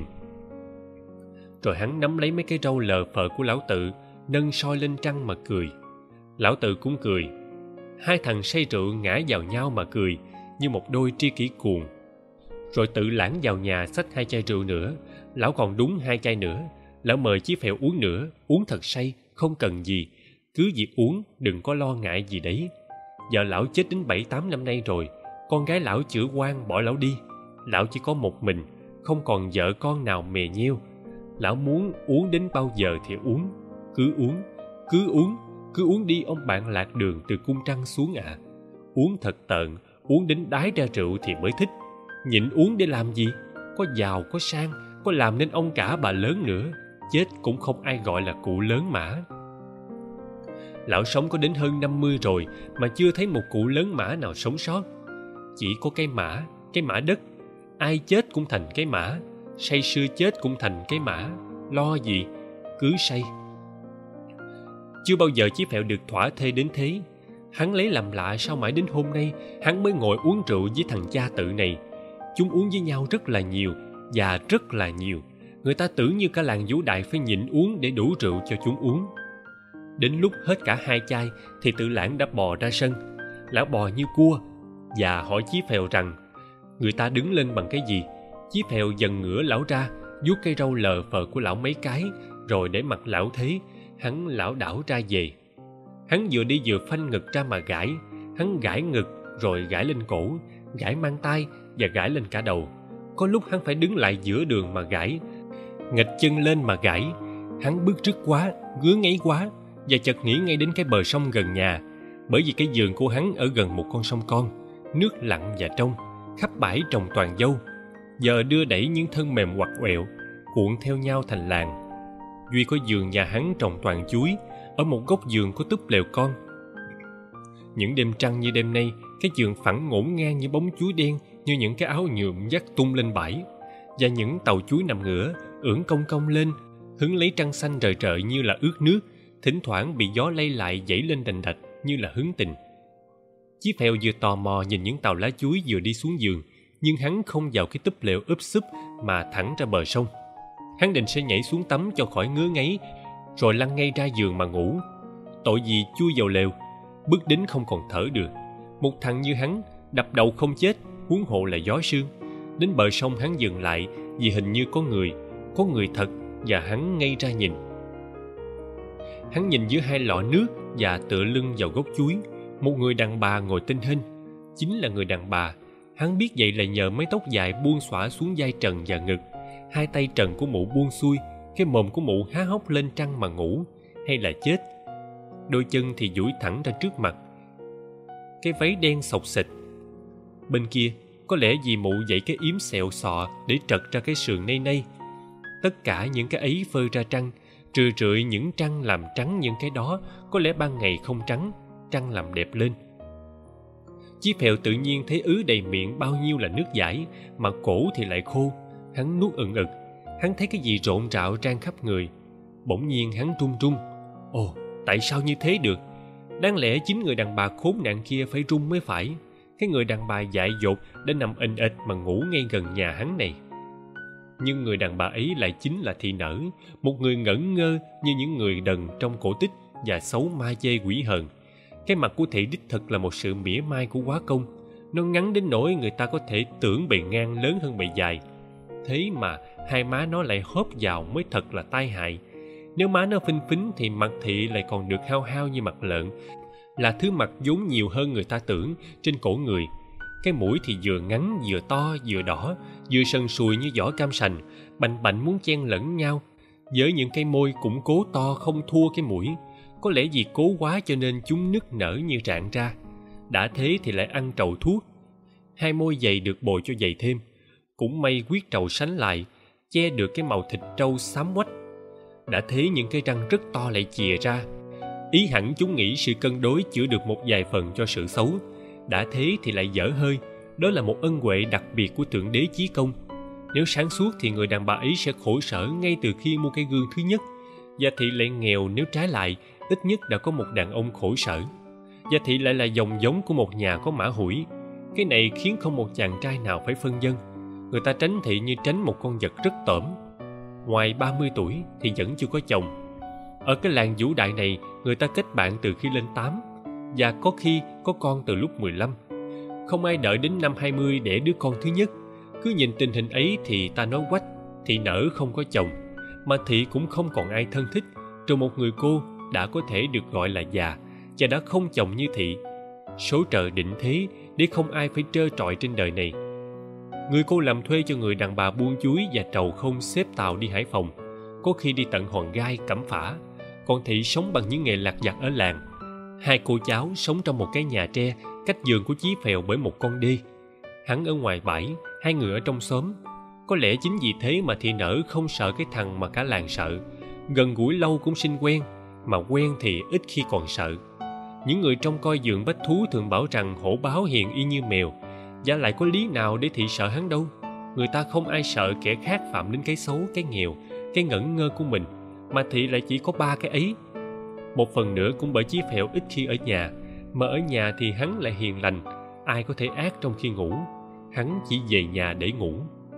Rồi hắn nắm lấy mấy cái râu lờ phờ của lão Tự, nâng soi lên trăng mà cười. Lão Tự cũng cười. Hai thằng say rượu ngã vào nhau mà cười, như một đôi tri kỷ cuồng. Rồi Tự Lãng vào nhà xách 2 chai rượu nữa. Lão còn đúng 2 chai nữa. Lão mời Chí Phèo uống nữa, uống thật say, không cần gì. Cứ việc uống, đừng có lo ngại gì đấy. Vợ lão chết đến 7-8 năm nay rồi. Con gái lão chữa quan bỏ lão đi. Lão chỉ có một mình, không còn vợ con nào mè nheo. Lão muốn uống đến bao giờ thì uống. Cứ uống, cứ uống, cứ uống đi ông bạn lạc đường từ cung trăng xuống ạ. Uống thật tợn, uống đến đái ra rượu thì mới thích. Nhịn uống để làm gì? Có giàu, có sang, có làm nên ông cả bà lớn nữa. Chết cũng không ai gọi là cụ lớn mã. Lão sống có đến hơn 50 rồi mà chưa thấy một cụ lớn mã nào sống sót. Chỉ có cái mã đất. Ai chết cũng thành cái mã. Say sưa chết cũng thành cái mã. Lo gì? Cứ say. Chưa bao giờ Chí Phèo được thỏa thê đến thế. Hắn lấy làm lạ sao mãi đến hôm nay hắn mới ngồi uống rượu với thằng cha Tự này. Chúng uống với nhau rất là nhiều, và rất là nhiều. Người ta tưởng như cả làng Vũ Đại phải nhịn uống để đủ rượu cho chúng uống. Đến lúc hết cả 2 chai thì Tự Lãng đã bò ra sân. Lão bò như cua và hỏi Chí Phèo rằng người ta đứng lên bằng cái gì. Chí Phèo dần ngửa lão ra, vuốt cây râu lờ phờ của lão mấy cái, rồi để mặt lão thấy, hắn lảo đảo ra về. Hắn vừa đi vừa phanh ngực ra mà gãi. Hắn gãi ngực rồi gãi lên cổ, gãi mang tai và gãi lên cả đầu. Có lúc hắn phải đứng lại giữa đường mà gãi, nghịch chân lên mà gãi. Hắn bước trước quá, ngứa ngáy quá, và chợt nghĩ ngay đến cái bờ sông gần nhà. Bởi vì cái vườn của hắn ở gần một con sông con, nước lặng và trong, khắp bãi trồng toàn dâu. Giờ đưa đẩy những thân mềm quặt quẹo, cuộn theo nhau thành làng. Duy có vườn nhà hắn trồng toàn chuối. Ở một góc vườn có túp lều con. Những đêm trăng như đêm nay, cái vườn phẳng ngổn ngang như bóng chuối đen, như những cái áo nhuộm dắt tung lên bãi. Và những tàu chuối nằm ngửa, ưỡn cong cong lên, hứng lấy trăng xanh rời rợi như là ướt nước, thỉnh thoảng bị gió lay lại dãy lên đành đạch như là hứng tình. Chí Phèo vừa tò mò nhìn những tàu lá chuối vừa đi xuống vườn, nhưng hắn không vào cái túp lều úp súp mà thẳng ra bờ sông. Hắn định sẽ nhảy xuống tắm cho khỏi ngứa ngáy, rồi lăn ngay ra giường mà ngủ. Tội gì chui vào lều, bước đến không còn thở được. Một thằng như hắn, đập đầu không chết, huống hộ là gió sương. Đến bờ sông hắn dừng lại, vì hình như có người thật, và hắn ngay ra nhìn. Hắn nhìn giữa 2 lọ nước và tựa lưng vào gốc chuối, một người đàn bà ngồi tinh hinh. Chính là người đàn bà. Hắn biết vậy là nhờ mái tóc dài buông xõa xuống vai trần và ngực, 2 tay trần của mụ buông xuôi, cái mồm của mụ há hốc lên trăng mà ngủ, hay là chết. Đôi chân thì duỗi thẳng ra trước mặt, cái váy đen xộc xịch. Bên kia, có lẽ vì mụ dạy cái yếm xẹo xọ để trật ra cái sườn nay nay. Tất cả những cái ấy phơi ra trăng, trừ rượi những trăng làm trắng những cái đó, có lẽ ban ngày không trắng, trăng làm đẹp lên. Chí Phèo tự nhiên thấy ứ đầy miệng bao nhiêu là nước dãi, mà cổ thì lại khô. Hắn nuốt ừng ực. Hắn thấy cái gì rộn rạo trang khắp người. Bỗng nhiên hắn run run. Ồ, tại sao như thế được? Đáng lẽ chính người đàn bà khốn nạn kia phải run mới phải. Cái người đàn bà dại dột đã nằm ình ịch mà ngủ ngay gần nhà hắn này. Nhưng người đàn bà ấy lại chính là Thị Nở, một người ngẩn ngơ như những người đần trong cổ tích và xấu ma chê quỷ hờn. Cái mặt của Thị đích thực là một sự mỉa mai của quá công. Nó ngắn đến nỗi người ta có thể tưởng bề ngang lớn hơn bề dài. Thế mà hai má nó lại hốp vào mới thật là tai hại. Nếu má nó phinh phính thì mặt Thị lại còn được hao hao như mặt lợn, là thứ mặt vốn nhiều hơn người ta tưởng trên cổ người. Cái mũi thì vừa ngắn vừa to vừa đỏ, vừa sần sùi như vỏ cam sành, bành bạnh muốn chen lẫn nhau, với những cái môi cũng cố to không thua cái mũi. Có lẽ vì cố quá cho nên chúng nức nở như rạn ra. Đã thế thì lại ăn trầu thuốc. Hai môi dày được bồi cho dày thêm. Cũng may quyết trầu sánh lại, che được cái màu thịt trâu xám quách. Đã thế những cái răng rất to lại chìa ra. Ý hẳn chúng nghĩ sự cân đối chữa được một vài phần cho sự xấu. Đã thế thì lại dở hơi. Đó là một ân huệ đặc biệt của Thượng Đế Chí Công. Nếu sáng suốt thì người đàn bà ấy sẽ khổ sở ngay từ khi mua cái gương thứ nhất. Và Thị lại nghèo nếu trái lại, ít nhất đã có một đàn ông khổ sở. Và Thị lại là dòng giống của một nhà có mã hủi. Cái này khiến không một chàng trai nào phải phân vân. Người ta tránh Thị như tránh một con vật rất tởm. Ngoài 30 tuổi thì vẫn chưa có chồng. Ở cái làng Vũ Đại này, người ta kết bạn từ khi lên 8, và có khi có con từ lúc 15. Không ai đợi đến năm 20 để đứa con thứ nhất. Cứ nhìn tình hình ấy thì ta nói quách, Thị Nở không có chồng, mà Thị cũng không còn ai thân thích, trừ một người cô đã có thể được gọi là già và đã không chồng như Thị. Số trời định thế để không ai phải trơ trọi trên đời này. Người cô làm thuê cho người đàn bà buôn chuối và trầu không xếp tàu đi Hải Phòng, có khi đi tận Hòn Gai, Cẩm Phả. Còn Thị sống bằng những nghề lặt vặt ở làng. Hai cô cháu sống trong một cái nhà tre cách vườn của Chí Phèo bởi một con đê. Hắn ở ngoài bãi, hai người ở trong xóm. Có lẽ chính vì thế mà Thị Nở không sợ cái thằng mà cả làng sợ. Gần gũi lâu cũng sinh quen, mà quen thì ít khi còn sợ. Những người trông coi vườn bách thú thường bảo rằng hổ báo hiền y như mèo, và lại có lý nào để Thị sợ hắn đâu. Người ta không ai sợ kẻ khác phạm đến cái xấu, cái nghèo, cái ngẩn ngơ của mình, mà Thị lại chỉ có 3 cái ấy. Một phần nữa cũng bởi Chí Phèo ít khi ở nhà, mà ở nhà thì hắn lại hiền lành, ai có thể ác trong khi ngủ. Hắn chỉ về nhà để ngủ.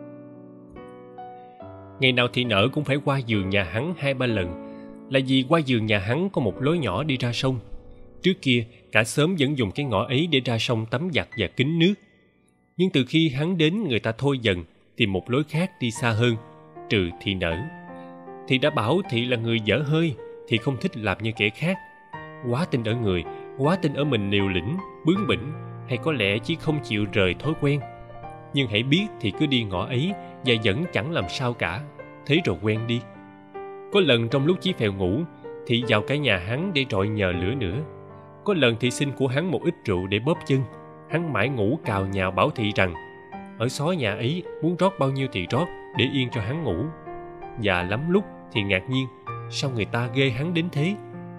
Ngày nào Thị Nở cũng phải qua vườn nhà hắn 2-3 lần, là vì qua vườn nhà hắn có một lối nhỏ đi ra sông. Trước kia cả xóm vẫn dùng cái ngõ ấy để ra sông tắm giặt và kính nước. Nhưng từ khi hắn đến, người ta thôi dần, tìm một lối khác đi xa hơn, trừ Thị Nở. Thị đã bảo Thị là người dở hơi, Thị không thích làm như kẻ khác. Quá tin ở người, quá tin ở mình liều lĩnh, bướng bỉnh, hay có lẽ chỉ không chịu rời thói quen. Nhưng hãy biết thì cứ đi ngõ ấy và vẫn chẳng làm sao cả, thế rồi quen đi. Có lần trong lúc Chí Phèo ngủ, Thị vào cả nhà hắn để rọi nhờ lửa nữa. Có lần Thị xin của hắn một ít rượu để bóp chân. Hắn mãi ngủ cào nhào bảo Thị rằng ở xó nhà ấy muốn rót bao nhiêu thì rót để yên cho hắn ngủ. Và lắm lúc thì ngạc nhiên, sao người ta ghê hắn đến thế.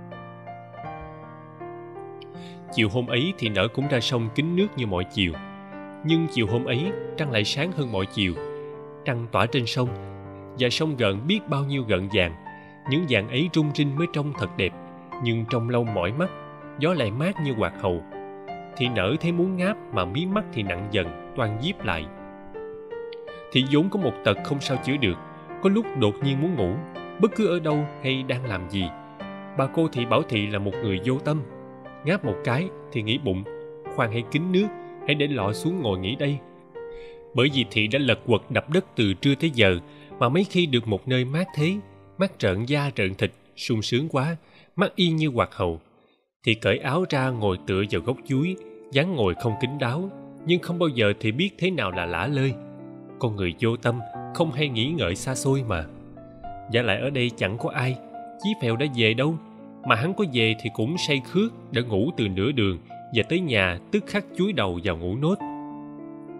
Chiều hôm ấy Thị Nở cũng ra sông kính nước như mọi chiều. Nhưng chiều hôm ấy trăng lại sáng hơn mọi chiều. Trăng tỏa trên sông, và sông gợn biết bao nhiêu gợn vàng. Những vàng ấy rung rinh mới trông thật đẹp, nhưng trong lâu mỏi mắt, gió lại mát như quạt hầu. Thị Nở thấy muốn ngáp mà mí mắt thì nặng dần, toan díp lại. Thị vốn có một tật không sao chữa được, có lúc đột nhiên muốn ngủ, bất cứ ở đâu hay đang làm gì. Bà cô Thị bảo Thị là một người vô tâm. Ngáp một cái thì nghĩ bụng, khoan hãy kín nước, hãy để lọ xuống ngồi nghỉ đây. Bởi vì Thị đã lật quật đập đất từ trưa tới giờ, mà mấy khi được một nơi mát thế, mắt trợn da trợn thịt, sung sướng quá, mắt yên như quạt hầu. Thị cởi áo ra ngồi tựa vào gốc chuối, dáng ngồi không kín đáo, nhưng không bao giờ Thị biết thế nào là lả lơi. Con người vô tâm, không hay nghĩ ngợi xa xôi mà. Và lại ở đây chẳng có ai, Chí Phèo đã về đâu, mà hắn có về thì cũng say khướt đã ngủ từ nửa đường và tới nhà tức khắc chúi đầu vào ngủ nốt.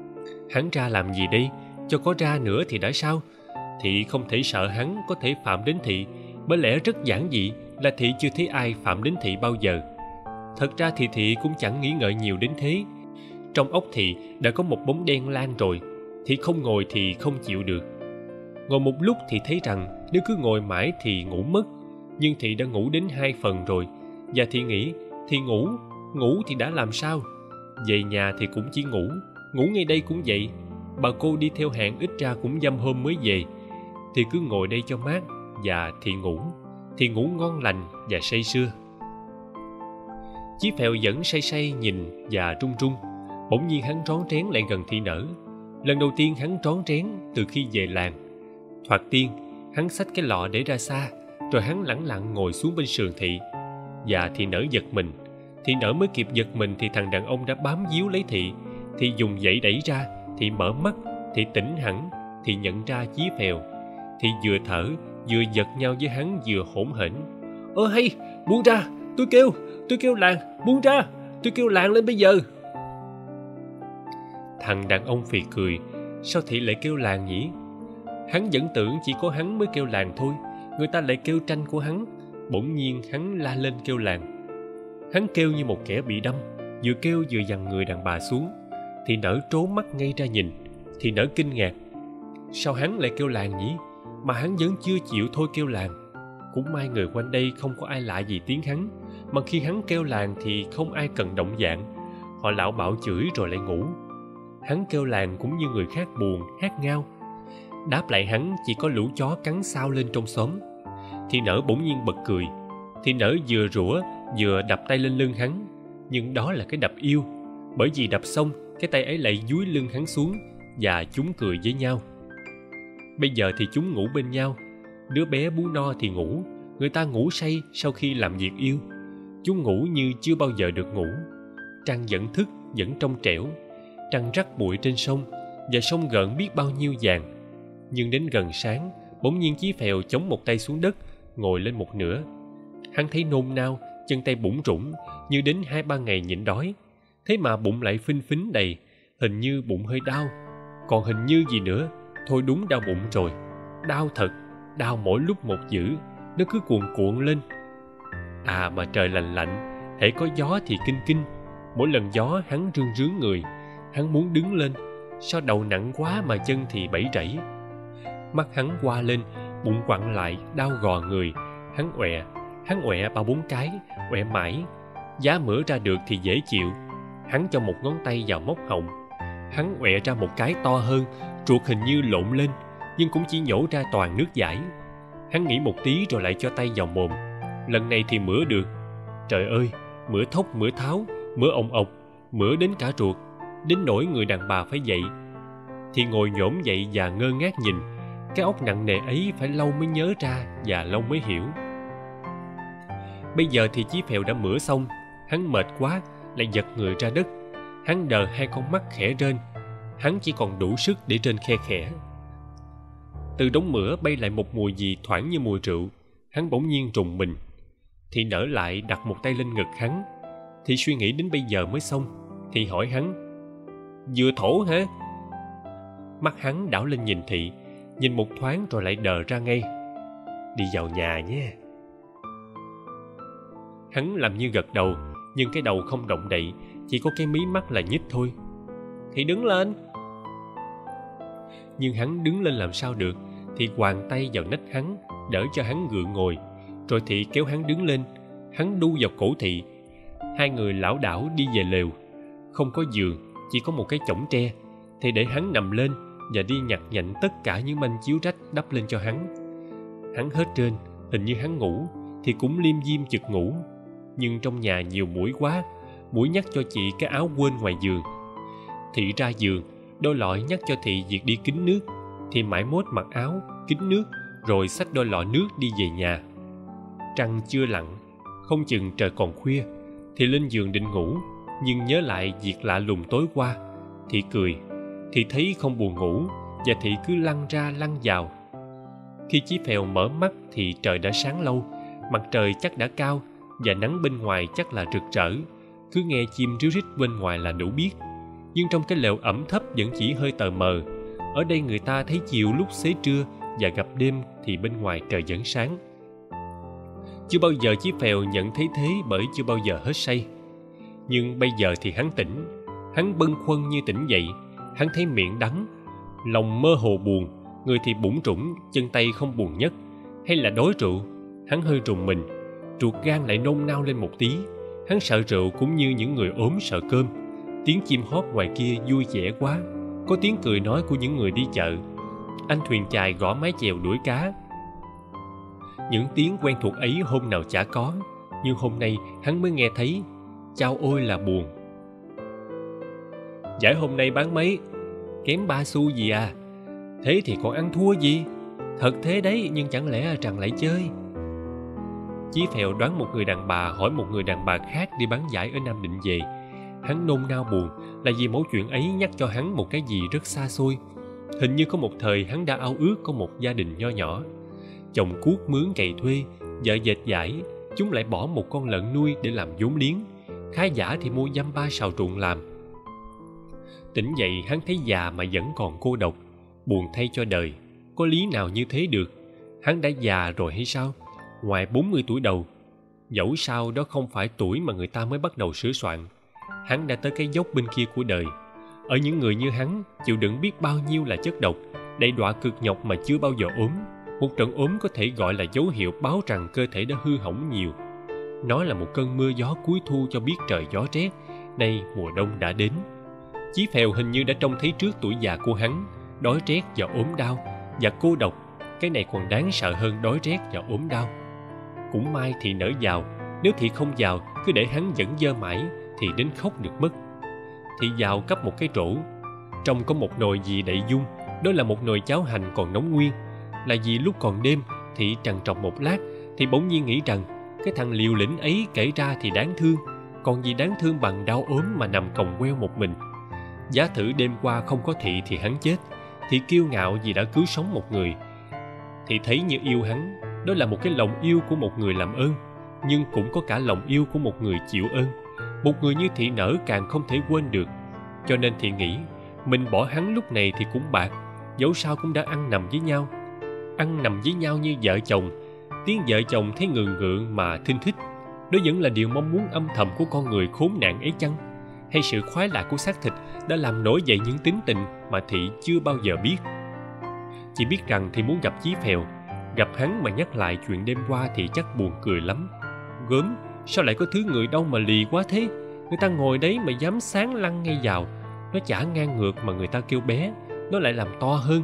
Hắn ra làm gì đây? Cho có ra nữa thì đã sao? Thị không thể sợ hắn có thể phạm đến Thị, bởi lẽ rất giản dị là Thị chưa thấy ai phạm đến Thị bao giờ. Thật ra thì Thị cũng chẳng nghĩ ngợi nhiều đến thế. Trong óc Thị đã có một bóng đen lan rồi. Thị không ngồi thì không chịu được. Ngồi một lúc thì thấy rằng nếu cứ ngồi mãi thì ngủ mất. Nhưng Thị đã ngủ đến 2 phần rồi. Và Thị nghĩ thì ngủ thì đã làm sao? Về nhà thì cũng chỉ ngủ ngay đây cũng vậy. Bà cô đi theo hẹn ít ra cũng dăm hôm mới về. Thì cứ ngồi đây cho mát. Và Thị ngủ ngon lành và say sưa. Chí Phèo vẫn say nhìn và run run. Bỗng nhiên hắn rón rén lại gần Thị Nở. Lần đầu tiên hắn rón rén từ khi về làng. Thoạt tiên hắn xách cái lọ để ra xa, rồi hắn lẳng lặng ngồi xuống bên sườn Thị. Và Thị Nở giật mình. Thị Nở mới kịp giật mình thì thằng đàn ông đã bám víu lấy Thị. Thị dùng dãy đẩy ra. Thị mở mắt. Thị tỉnh hẳn. Thị nhận ra Chí Phèo. Thị vừa thở vừa giật nhau với hắn, vừa hỗn hển: "Ơ hay, buông ra, tôi kêu làng, buông ra, tôi kêu làng lên bây giờ." Thằng đàn ông phì cười: "Sao Thị lại kêu làng nhỉ? Hắn vẫn tưởng chỉ có hắn mới kêu làng thôi, người ta lại kêu tranh của hắn." Bỗng nhiên hắn la lên kêu làng. Hắn kêu như một kẻ bị đâm, vừa kêu vừa giằng người đàn bà xuống. Thị Nở trố mắt ngay ra nhìn. Thị Nở kinh ngạc: "Sao hắn lại kêu làng nhỉ? Mà hắn vẫn chưa chịu thôi kêu làng." Cũng may người quanh đây không có ai lạ gì tiếng hắn, mà khi hắn kêu làng thì không ai cần động dạng. Họ lảo bảo chửi rồi lại ngủ. Hắn kêu làng cũng như người khác buồn hát ngao. Đáp lại hắn chỉ có lũ chó cắn xao lên trong xóm. Thị Nở bỗng nhiên bật cười. Thị Nở vừa rủa vừa đập tay lên lưng hắn. Nhưng đó là cái đập yêu, bởi vì đập xong cái tay ấy lại dúi lưng hắn xuống, và chúng cười với nhau. Bây giờ thì chúng ngủ bên nhau. Đứa bé bú no thì ngủ. Người ta ngủ say sau khi làm việc yêu. Chúng ngủ như chưa bao giờ được ngủ. Trăng vẫn thức, vẫn trong trẻo. Trăng rắc bụi trên sông, và sông gợn biết bao nhiêu vàng. Nhưng đến gần sáng, bỗng nhiên Chí Phèo chống một tay xuống đất, ngồi lên một nửa. Hắn thấy nôn nao, chân tay bủn rủn, như đến 2-3 ngày nhịn đói. Thế mà bụng lại phinh phính đầy, hình như bụng hơi đau. Còn hình như gì nữa, thôi đúng đau bụng rồi. Đau thật, đau mỗi lúc một dữ, nó cứ cuồn cuộn lên. À mà trời lạnh lạnh, hễ có gió thì kinh kinh. Mỗi lần gió hắn rương rướng người. Hắn muốn đứng lên, sao đầu nặng quá mà chân thì bẫy rẫy. Mắt hắn qua lên, bụng quặn lại, đau gò người. Hắn ọe 3-4 cái, ọe mãi. Giá mửa ra được thì dễ chịu. Hắn cho một ngón tay vào móc họng. Hắn ọe ra một cái to hơn, ruột hình như lộn lên, nhưng cũng chỉ nhổ ra toàn nước dãi. Hắn nghĩ một tí rồi lại cho tay vào mồm. Lần này thì mửa được. Trời ơi, mửa thốc mửa tháo, mửa ồng ộc, mửa đến cả ruột, đến nỗi người đàn bà phải dậy. Thì ngồi nhổm dậy và ngơ ngác nhìn. Cái óc nặng nề ấy phải lâu mới nhớ ra và lâu mới hiểu. Bây giờ thì Chí Phèo đã mửa xong. Hắn mệt quá, lại giật người ra đất. Hắn đờ 2 con mắt khẽ rên. Hắn chỉ còn đủ sức để rên khe khẽ. Từ đống mửa bay lại một mùi gì thoảng như mùi rượu. Hắn bỗng nhiên rùng mình. Thì Nở lại đặt một tay lên ngực hắn. Thì suy nghĩ đến bây giờ mới xong. Thì hỏi hắn: "Vừa thổ hả?" Mắt hắn đảo lên nhìn Thị, nhìn một thoáng rồi lại đờ ra ngay. "Đi vào nhà nhé." Hắn làm như gật đầu, nhưng cái đầu không động đậy, chỉ có cái mí mắt là nhích thôi. "Thì đứng lên." Nhưng hắn đứng lên làm sao được. Thì quàng tay vào nách hắn, đỡ cho hắn gượng ngồi. Rồi Thị kéo hắn đứng lên. Hắn đu vào cổ Thị. 2 người lảo đảo đi về lều. Không có giường, chỉ có một cái chõng tre. Thì để hắn nằm lên và đi nhặt nhạnh tất cả những manh chiếu rách đắp lên cho hắn. Hắn hết trơn, hình như hắn ngủ, thì cũng liêm diêm chực ngủ. Nhưng trong nhà nhiều muỗi quá, muỗi nhắc cho chị cái áo quên ngoài giường. Thị ra giường, đôi lọ nhắc cho Thị việc đi kính nước. Thì mãi mốt mặc áo, kính nước, rồi xách đôi lọ nước đi về nhà. Trăng chưa lặn, không chừng trời còn khuya. Thì lên giường định ngủ, nhưng nhớ lại việc lạ lùng tối qua. Thì cười, thì thấy không buồn ngủ, và Thị cứ lăn ra lăn vào. Khi Chí Phèo mở mắt thì trời đã sáng lâu, mặt trời chắc đã cao, và nắng bên ngoài chắc là rực rỡ. Cứ nghe chim ríu rít bên ngoài là đủ biết. nhưng trong cái lều ẩm thấp vẫn chỉ hơi tờ mờ. Ở đây người ta thấy chiều lúc xế trưa và gặp đêm thì bên ngoài trời vẫn sáng. Chưa bao giờ Chí Phèo nhận thấy thế bởi chưa bao giờ hết say. Nhưng bây giờ thì hắn tỉnh. Hắn bâng khuâng như tỉnh dậy. Hắn thấy miệng đắng, lòng mơ hồ buồn, người thì bủn rủn, chân tay không buồn nhất. Hay là đói rượu? Hắn hơi rùng mình, ruột gan lại nôn nao lên một tí. Hắn sợ rượu cũng như những người ốm sợ cơm. Tiếng chim hót ngoài kia vui vẻ quá. Có tiếng cười nói của những người đi chợ. Anh thuyền chài gõ mái chèo đuổi cá. Những tiếng quen thuộc ấy hôm nào chả có, nhưng hôm nay hắn mới nghe thấy. Chao ôi là buồn. Giải hôm nay bán mấy? Kém 3 xu gì à? Thế thì còn ăn thua gì? Thật thế đấy, nhưng chẳng lẽ rằng lại chơi? Chí Phèo đoán một người đàn bà hỏi một người đàn bà khác đi bán giải ở Nam Định về. Hắn nôn nao buồn là vì mẫu chuyện ấy nhắc cho hắn một cái gì rất xa xôi. Hình như có một thời hắn đã ao ước có một gia đình nho nhỏ. Chồng cuốc mướn cày thuê, vợ dệt vải, chúng lại bỏ một con lợn nuôi để làm vốn liếng. Khá giả thì mua dăm ba sào ruộng làm. Tỉnh dậy hắn thấy già mà vẫn còn cô độc. Buồn thay cho đời. Có lý nào như thế được? Hắn đã già rồi hay sao? Ngoài 40 tuổi đầu. Dẫu sao đó không phải tuổi mà người ta mới bắt đầu sửa soạn. Hắn đã tới cái dốc bên kia của đời. Ở những người như hắn, chịu đựng biết bao nhiêu là chất độc, đầy đọa cực nhọc mà chưa bao giờ ốm. Một trận ốm có thể gọi là dấu hiệu báo rằng cơ thể đã hư hỏng nhiều. Nó là một cơn mưa gió cuối thu cho biết trời gió rét. Nay mùa đông đã đến. Chí Phèo hình như đã trông thấy trước tuổi già của hắn, đói rét và ốm đau và cô độc. Cái này còn đáng sợ hơn đói rét và ốm đau. Cũng may thì nở vào. Nếu thì không vào, cứ để hắn dẫn dơ mãi thì đến khóc được mất. Thì vào cấp một cái rổ. Trong có một nồi gì đậy dung. Đó là một nồi cháo hành còn nóng nguyên. Là vì lúc còn đêm thì trằn trọc một lát thì bỗng nhiên nghĩ rằng cái thằng liều lĩnh ấy kể ra thì đáng thương. Còn gì đáng thương bằng đau ốm mà nằm còng queo một mình. Giả thử đêm qua không có Thị thì hắn chết. Thị kiêu ngạo vì đã cứu sống một người. Thị thấy như yêu hắn. Đó là một cái lòng yêu của một người làm ơn. Nhưng cũng có cả lòng yêu của một người chịu ơn. Một người như Thị nở càng không thể quên được. Cho nên Thị nghĩ mình bỏ hắn lúc này thì cũng bạc. Dẫu sao cũng đã ăn nằm với nhau. Ăn nằm với nhau như vợ chồng. Tiếng vợ chồng thấy ngượng ngượng mà thinh thích. Đó vẫn là điều mong muốn âm thầm của con người khốn nạn ấy chăng? Hay sự khoái lạc của xác thịt đã làm nổi dậy những tính tình mà Thị chưa bao giờ biết? Chỉ biết rằng Thị muốn gặp Chí Phèo. Gặp hắn mà nhắc lại chuyện đêm qua thì chắc buồn cười lắm. Gớm, sao lại có thứ người đâu mà lì quá thế? Người ta ngồi đấy mà dám sáng lăn ngay vào. Nó chả ngang ngược mà người ta kêu bé. Nó lại làm to hơn.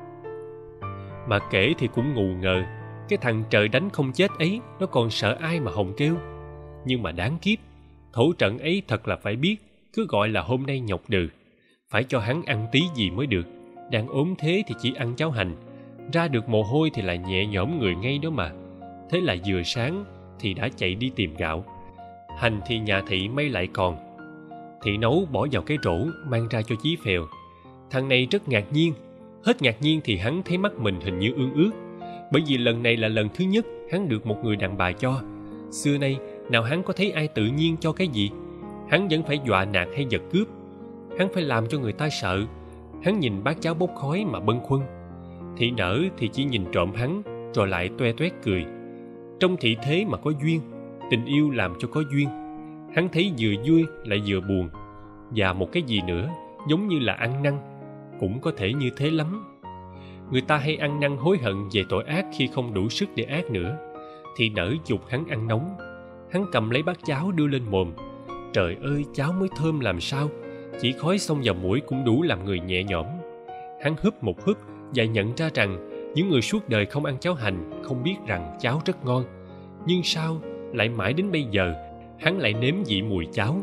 Mà kể thì cũng ngù ngờ. Cái thằng trời đánh không chết ấy, nó còn sợ ai mà hồng kêu. Nhưng mà đáng kiếp, thổ trận ấy thật là phải biết. Cứ gọi là hôm nay nhọc đừ. Phải cho hắn ăn tí gì mới được. Đang ốm thế thì chỉ ăn cháo hành. Ra được mồ hôi thì lại nhẹ nhõm người ngay đó mà. Thế là vừa sáng thì đã chạy đi tìm gạo. Hành thì nhà Thị may lại còn. Thị nấu bỏ vào cái rổ mang ra cho Chí Phèo. Thằng này rất ngạc nhiên. Hết ngạc nhiên thì hắn thấy mắt mình hình như ương ướt. Bởi vì lần này là lần thứ nhất hắn được một người đàn bà cho. Xưa nay nào hắn có thấy ai tự nhiên cho cái gì. Hắn vẫn phải dọa nạt hay giật cướp. Hắn phải làm cho người ta sợ. Hắn nhìn bát cháo bốc khói mà bâng khuâng. Thị nở thì chỉ nhìn trộm hắn rồi lại toe toét cười. Trong thị thế mà có duyên. Tình yêu làm cho có duyên. Hắn thấy vừa vui lại vừa buồn. Và một cái gì nữa giống như là ăn năn. Cũng có thể như thế lắm. Người ta hay ăn năn hối hận về tội ác khi không đủ sức để ác nữa. Thị nở giục hắn ăn nóng. Hắn cầm lấy bát cháo đưa lên mồm. Trời ơi, cháo mới thơm làm sao. Chỉ khói xông vào mũi cũng đủ làm người nhẹ nhõm. Hắn húp một húp và nhận ra rằng những người suốt đời không ăn cháo hành không biết rằng cháo rất ngon. Nhưng sao lại mãi đến bây giờ hắn lại nếm vị mùi cháo?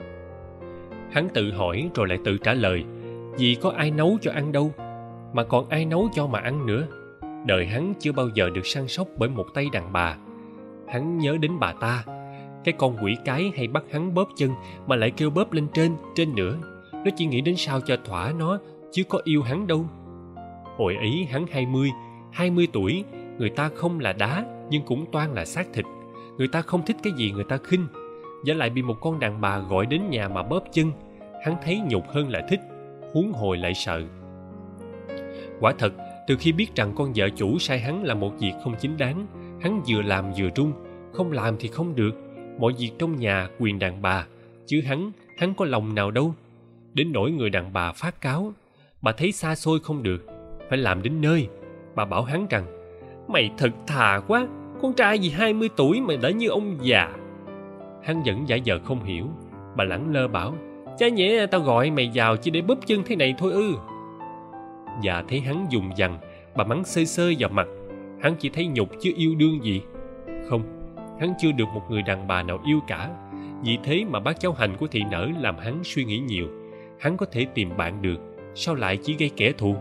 Hắn tự hỏi rồi lại tự trả lời. Vì có ai nấu cho ăn đâu. Mà còn ai nấu cho mà ăn nữa. Đời hắn chưa bao giờ được săn sóc bởi một tay đàn bà. Hắn nhớ đến bà ta. Cái con quỷ cái hay bắt hắn bóp chân mà lại kêu bóp lên trên nữa. Nó chỉ nghĩ đến sao cho thỏa nó, chứ có yêu hắn đâu. Hồi ấy hắn 20 tuổi. Người ta không là đá nhưng cũng toan là xác thịt. Người ta không thích cái gì người ta khinh. Và lại bị một con đàn bà gọi đến nhà mà bóp chân. hắn thấy nhục hơn là thích, huống hồi lại sợ. Quả thật, từ khi biết rằng con vợ chủ sai hắn làm một việc không chính đáng, hắn vừa làm vừa run, không làm thì không được. Mọi việc trong nhà quyền đàn bà, chứ hắn có lòng nào đâu. Đến nỗi người đàn bà phát cáo, bà thấy xa xôi không được, phải làm đến nơi. Bà bảo hắn rằng, mày thật thà quá, con trai gì 20 tuổi mà đã như ông già. Hắn vẫn giả vờ không hiểu. Bà lẳng lơ bảo, chả nhẽ tao gọi mày vào chỉ để bóp chân thế này thôi ư? Và thấy hắn dùng dằng, bà mắng sơi sơi vào mặt. Hắn chỉ thấy nhục chứ yêu đương gì. Không, hắn chưa được một người đàn bà nào yêu cả. Vì thế mà bát cháo hành của thị nở làm hắn suy nghĩ nhiều. Hắn có thể tìm bạn được, sao lại chỉ gây kẻ thù?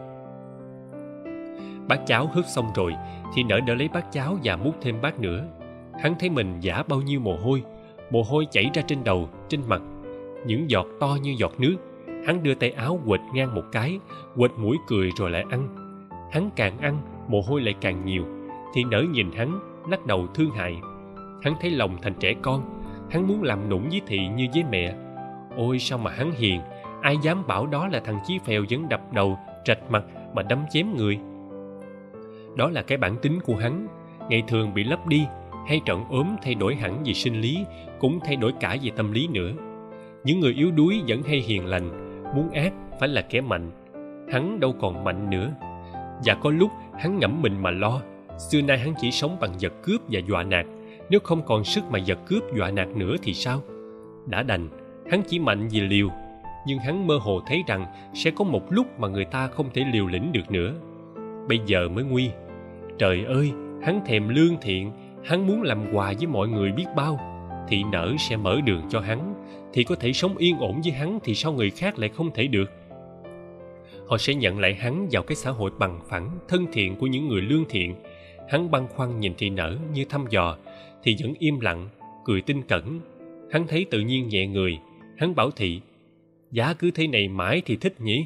Bát cháo hớt xong rồi, thị nở đỡ lấy bát cháo và múc thêm bát nữa. Hắn thấy mình vã bao nhiêu mồ hôi chảy ra trên đầu, trên mặt, những giọt to như giọt nước. Hắn đưa tay áo quệt ngang một cái, quệt mũi cười rồi lại ăn. Hắn càng ăn, mồ hôi lại càng nhiều. Thị nở nhìn hắn, lắc đầu thương hại. Hắn thấy lòng thành trẻ con. Hắn muốn làm nũng với thị như với mẹ. Ôi sao mà hắn hiền, ai dám bảo đó là thằng Chí Phèo vẫn đập đầu, trạch mặt mà đâm chém người. Đó là cái bản tính của hắn. Ngày thường bị lấp đi, hay trận ốm thay đổi hẳn về sinh lý, cũng thay đổi cả về tâm lý nữa. Những người yếu đuối vẫn hay hiền lành, muốn ác phải là kẻ mạnh. Hắn đâu còn mạnh nữa. Và có lúc hắn ngẫm mình mà lo. Xưa nay hắn chỉ sống bằng giật cướp và dọa nạt. Nếu không còn sức mà giật cướp dọa nạt nữa thì sao? Đã đành, hắn chỉ mạnh vì liều. Nhưng hắn mơ hồ thấy rằng sẽ có một lúc mà người ta không thể liều lĩnh được nữa. Bây giờ mới nguy. Trời ơi, hắn thèm lương thiện. Hắn muốn làm quà với mọi người biết bao. Thị nở sẽ mở đường cho hắn. Thì có thể sống yên ổn với hắn, thì sao người khác lại không thể được? Họ sẽ nhận lại hắn vào cái xã hội bằng phẳng, thân thiện của những người lương thiện. Hắn băn khoăn nhìn thị nở như thăm dò, thì vẫn im lặng, cười tinh cẩn. Hắn thấy tự nhiên nhẹ người. Hắn bảo thị, giá cứ thế này mãi thì thích nhỉ?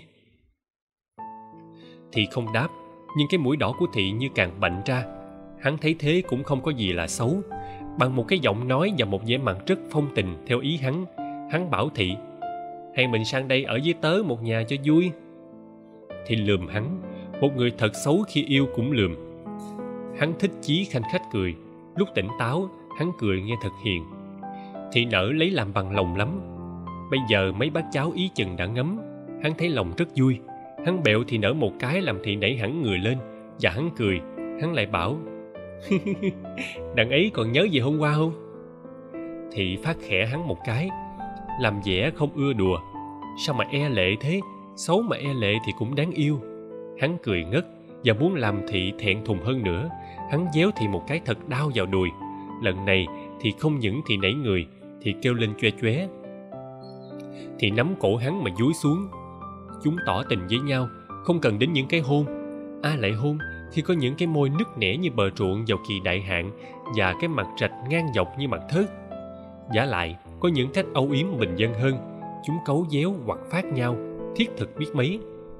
Thị không đáp, nhưng cái mũi đỏ của thị như càng bạnh ra. Hắn thấy thế cũng không có gì là xấu. Bằng một cái giọng nói và một vẻ mặt rất phong tình theo ý hắn, hắn bảo thị, hay mình sang đây ở với tớ một nhà cho vui? Thị lườm hắn. Một người thật xấu khi yêu cũng lườm. Hắn thích chí khanh khách cười. Lúc tỉnh táo, hắn cười nghe thật hiền. Thị nở lấy làm bằng lòng lắm. Bây giờ mấy bát cháo ý chừng đã ngấm. Hắn thấy lòng rất vui. Hắn bẹo thị nở một cái làm thị nảy hẳn người lên. Và hắn cười. Hắn lại bảo, đằng ấy còn nhớ gì hôm qua không? Thị phát khẽ hắn một cái, làm vẻ không ưa đùa. Sao mà e lệ thế? Xấu mà e lệ thì cũng đáng yêu. Hắn cười ngất và muốn làm thị thẹn thùng hơn nữa. Hắn véo thị một cái thật đau vào đùi. Lần này thì không những thị nảy người, thì kêu lên choe choé. Thị nắm cổ hắn mà dúi xuống. Chúng tỏ tình với nhau, không cần đến những cái hôn. Ai lại hôn khi có những cái môi nứt nẻ như bờ ruộng vào kỳ đại hạn, và cái mặt rạch ngang dọc như mặt thớt. Vả lại có những cách âu yếm bình dân hơn. Chúng cấu véo hoặc phát nhau, thiết thực biết mấy.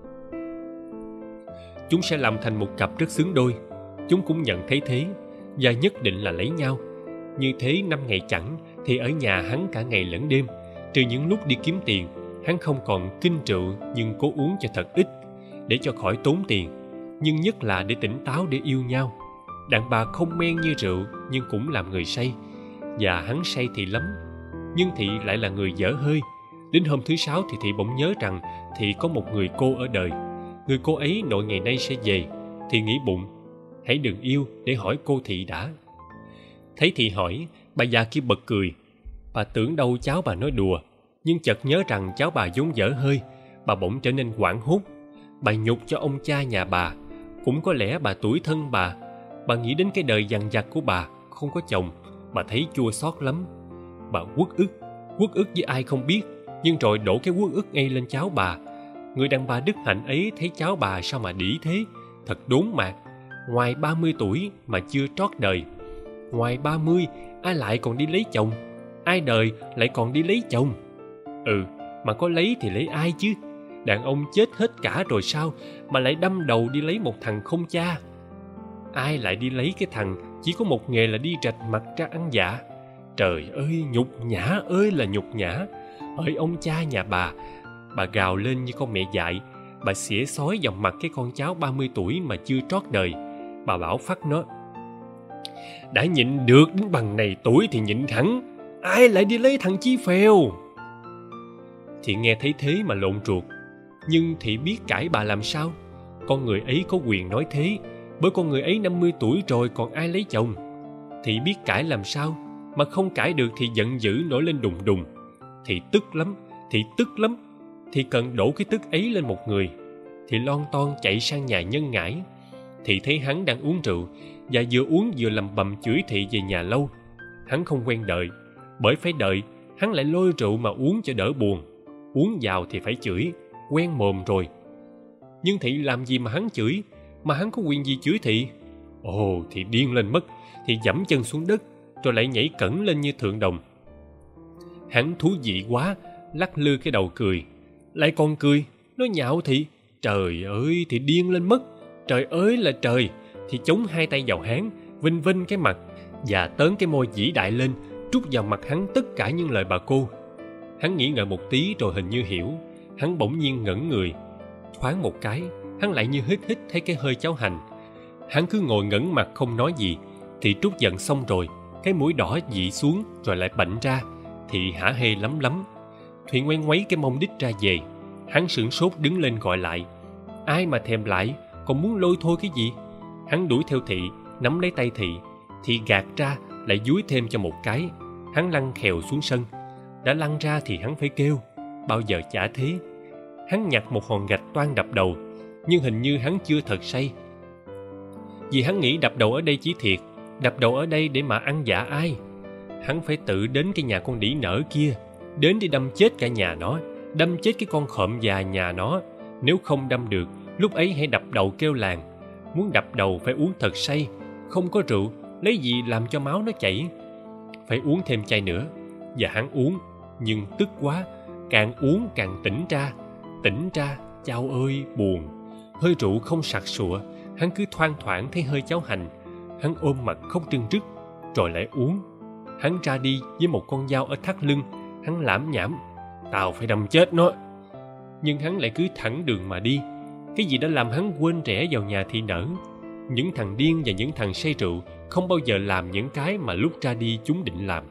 Chúng sẽ làm thành một cặp rất xứng đôi. Chúng cũng nhận thấy thế, và nhất định là lấy nhau. Như thế 5 ngày chẳng, thì ở nhà hắn cả ngày lẫn đêm. Trừ những lúc đi kiếm tiền, hắn không còn kinh rượu, nhưng cố uống cho thật ít, để cho khỏi tốn tiền. Nhưng nhất là để tỉnh táo để yêu nhau. Đàn bà không men như rượu, nhưng cũng làm người say. Và hắn say thì lắm. Nhưng thị lại là người dở hơi. Đến hôm thứ 6 thì thị bỗng nhớ rằng thị có một người cô ở đời. Người cô ấy nội ngày nay sẽ về. Thị nghĩ bụng, hãy đừng yêu để hỏi cô thị đã. Thấy thị hỏi, bà già kia bật cười. Bà tưởng đâu cháu bà nói đùa, nhưng chợt nhớ rằng cháu bà vốn dở hơi. Bà bỗng trở nên hoảng hốt. Bà nhục cho ông cha nhà bà. Cũng có lẽ bà tủi thân bà. Bà nghĩ đến cái đời dằn vặt của bà, không có chồng. Bà thấy chua xót lắm. Bà uất ức với ai không biết, nhưng rồi đổ cái uất ức ngay lên cháu bà. Người đàn bà đức hạnh ấy thấy cháu bà sao mà đĩ thế, thật đốn mạt. Ngoài 30 tuổi mà chưa trót đời. Ngoài 30 ai lại còn đi lấy chồng? Ai đời lại còn đi lấy chồng? Mà có lấy thì lấy ai chứ? Đàn ông chết hết cả rồi sao mà lại đâm đầu đi lấy một thằng không cha? Ai lại đi lấy cái thằng chỉ có một nghề là đi rạch mặt ra ăn dạ? Trời ơi, nhục nhã ơi là nhục nhã. Hỡi ông cha nhà bà Bà gào lên như con mẹ dại. Bà xỉa xói vào mặt cái con cháu 30 tuổi mà chưa trót đời. Bà bảo phắt nó: đã nhịn được đến bằng này tuổi thì nhịn hẳn, ai lại đi lấy thằng Chí Phèo. Thị nghe thấy thế mà lộn ruột, nhưng Thị biết cãi bà làm sao. Con người ấy có quyền nói thế, bởi con người ấy 50 tuổi rồi còn ai lấy chồng. Thị biết cãi làm sao, mà không cãi được thì giận dữ nổi lên đùng đùng. Thị tức lắm, Thị tức lắm. Thị cần đổ cái tức ấy lên một người. Thị lon ton chạy sang nhà Nhân Ngãi. Thị thấy hắn đang uống rượu, và vừa uống vừa lầm bầm chửi Thị về nhà lâu. Hắn không quen đợi, bởi phải đợi hắn lại lôi rượu mà uống cho đỡ buồn. Uống vào thì phải chửi, quen mồm rồi. Nhưng Thị làm gì mà hắn chửi, mà hắn có quyền gì chửi Thị? Ồ, Thị điên lên mất. Thị giẫm chân xuống đất, rồi lại nhảy cẫng lên như thượng đồng. Hắn thú vị quá, lắc lư cái đầu cười. Lại còn cười, nó nhạo Thị. Trời ơi, Thị điên lên mất. Trời ơi là trời. Thị chống hai tay vào hắn, vinh vinh cái mặt, và tớn cái môi vĩ đại lên, trút vào mặt hắn tất cả những lời bà cô. Hắn nghĩ ngợi một tí rồi hình như hiểu. Hắn bỗng nhiên ngẩn người. Thoáng một cái, hắn lại như hít hít thấy cái hơi cháo hành. Hắn cứ ngồi ngẩn mặt không nói gì. Thì trút giận xong rồi, cái mũi đỏ dị xuống rồi lại bạnh ra. Thì hả hê lắm lắm. Thụy ngoáy ngoáy cái mông đít ra về. Hắn sửng sốt đứng lên gọi lại. Ai mà thèm lại, còn muốn lôi thôi cái gì? Hắn đuổi theo Thị, nắm lấy tay Thị. Thị gạt ra, lại dúi thêm cho một cái. Hắn lăn khèo xuống sân. Đã lăn ra thì hắn phải kêu. Bao giờ chả thế. Hắn nhặt một hòn gạch toan đập đầu, nhưng hình như hắn chưa thật say. Vì hắn nghĩ đập đầu ở đây chỉ thiệt, đập đầu ở đây để mà ăn dạ ai. Hắn phải tự đến cái nhà con đĩ nở kia, đến đi đâm chết cả nhà nó, đâm chết cái con khộm già nhà nó. Nếu không đâm được, lúc ấy hãy đập đầu kêu làng. Muốn đập đầu phải uống thật say, không có rượu, lấy gì làm cho máu nó chảy. Phải uống thêm chai nữa. Và hắn uống, nhưng tức quá, càng uống càng tỉnh ra, chao ơi buồn. Hơi rượu không sặc sụa, hắn cứ thoang thoảng thấy hơi cháo hành. Hắn ôm mặt khóc trưng rức, rồi lại uống. Hắn ra đi với một con dao ở thắt lưng. Hắn lảm nhảm: tao phải đâm chết nó. Nhưng hắn lại cứ thẳng đường mà đi. Cái gì đã làm hắn quên rẽ vào nhà Thị Nở. Những thằng điên và những thằng say rượu không bao giờ làm những cái mà lúc ra đi chúng định làm.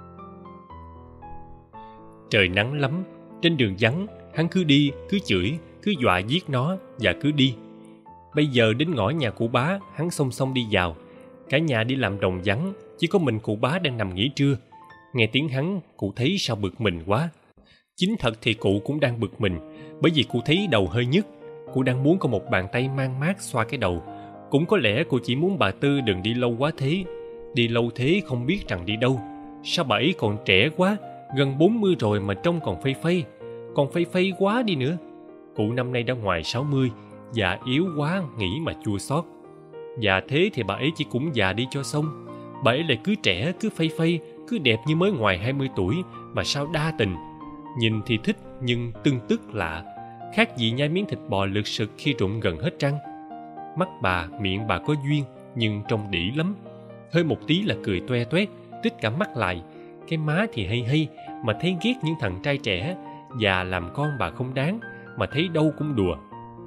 Trời nắng lắm. Trên đường vắng, hắn cứ đi, cứ chửi, cứ dọa giết nó và cứ đi. Bây giờ đến ngõ nhà cụ Bá, hắn song song đi vào. Cả nhà đi làm đồng vắng, chỉ có mình cụ Bá đang nằm nghỉ trưa. Nghe tiếng hắn, cụ thấy sao bực mình quá. Chính thật thì cụ cũng đang bực mình, bởi vì cụ thấy đầu hơi nhức. Cụ đang muốn có một bàn tay mang mát xoa cái đầu. Cũng có lẽ cụ chỉ muốn bà Tư đừng đi lâu quá thế. Đi lâu thế không biết rằng đi đâu. Sao bà ấy còn trẻ quá, gần 40 rồi mà trông còn phây phây. Còn phây phây quá đi nữa. Cụ năm nay đã ngoài 60, già yếu quá nghĩ mà chua xót. Già thế thì bà ấy chỉ cũng già đi cho xong. Bà ấy lại cứ trẻ, cứ phây phây, cứ đẹp như mới ngoài 20 tuổi mà sao đa tình. Nhìn thì thích nhưng tưng tức lạ, khác gì nhai miếng thịt bò lực sực khi rụng gần hết răng. Mắt bà, miệng bà có duyên, nhưng trông đĩ lắm. Hơi một tí là cười toe toét, trích cả mắt lại. Cái má thì hay hay, mà thấy ghét những thằng trai trẻ. Già làm con bà không đáng, mà thấy đâu cũng đùa.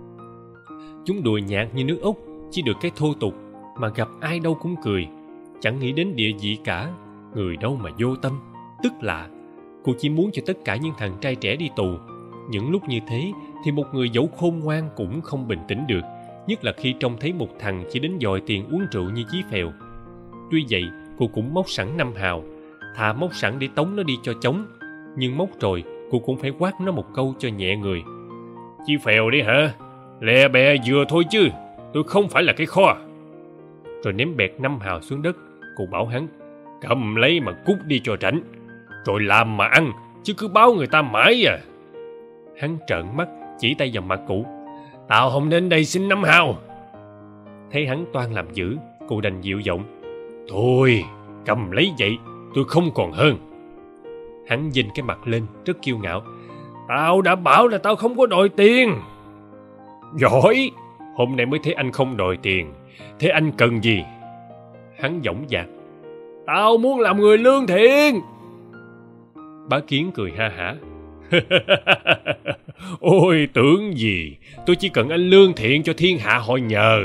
Chúng đùa nhạt như nước ốc, chỉ được cái thô tục, mà gặp ai đâu cũng cười. Chẳng nghĩ đến địa vị cả, người đâu mà vô tâm, tức lạ. Cô chỉ muốn cho tất cả những thằng trai trẻ đi tù. Những lúc như thế thì một người dẫu khôn ngoan cũng không bình tĩnh được, nhất là khi trông thấy một thằng chỉ đến dòi tiền uống rượu như Chí Phèo. Tuy vậy, cô cũng móc sẵn 5 hào, thà móc sẵn để tống nó đi cho chóng. Nhưng móc rồi, cô cũng phải quát nó một câu cho nhẹ người. Chí Phèo đi hả? Lè bè vừa thôi chứ, tôi không phải là cái kho. Rồi ném bẹt 5 hào xuống đất. Cô bảo hắn: cầm lấy mà cút đi cho rảnh, rồi làm mà ăn, chứ cứ báo người ta mãi à. Hắn trợn mắt, chỉ tay vào mặt cụ: tao không đến đây xin 5 hào. Thấy hắn toan làm dữ, cô đành dịu giọng: thôi, cầm lấy vậy, tôi không còn hơn. Hắn vênh cái mặt lên, rất kiêu ngạo: tao đã bảo là tao không có đòi tiền. Giỏi, hôm nay mới thấy anh không đòi tiền. Thế anh cần gì? Hắn dõng dạc: tao muốn làm người lương thiện. Bá Kiến cười ha hả: Ôi tưởng gì, tôi chỉ cần anh lương thiện cho thiên hạ họ nhờ.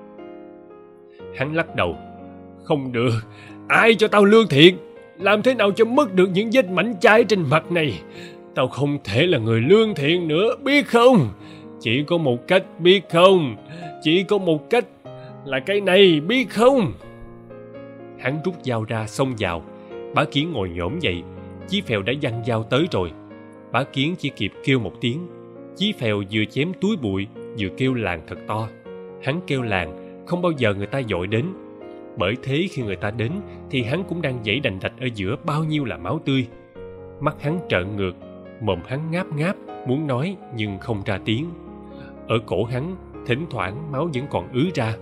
Hắn lắc đầu. Không được, ai cho tao lương thiện? Làm thế nào cho mất được những vết mảnh chai trên mặt này? Tao không thể là người lương thiện nữa, biết không? Chỉ có một cách, biết không? Chỉ có một cách là cái này, biết không? Hắn rút dao ra xông vào. Bá Kiến ngồi nhổm dậy. Chí Phèo đã giăng dao tới rồi. Bá Kiến chỉ kịp kêu một tiếng. Chí Phèo vừa chém túi bụi vừa kêu làng thật to. Hắn kêu làng, không bao giờ người ta dội đến. Bởi thế khi người ta đến thì hắn cũng đang giãy đành đạch ở giữa bao nhiêu là máu tươi. Mắt hắn trợn ngược, mồm hắn ngáp ngáp muốn nói nhưng không ra tiếng. Ở cổ hắn thỉnh thoảng máu vẫn còn ứ ra.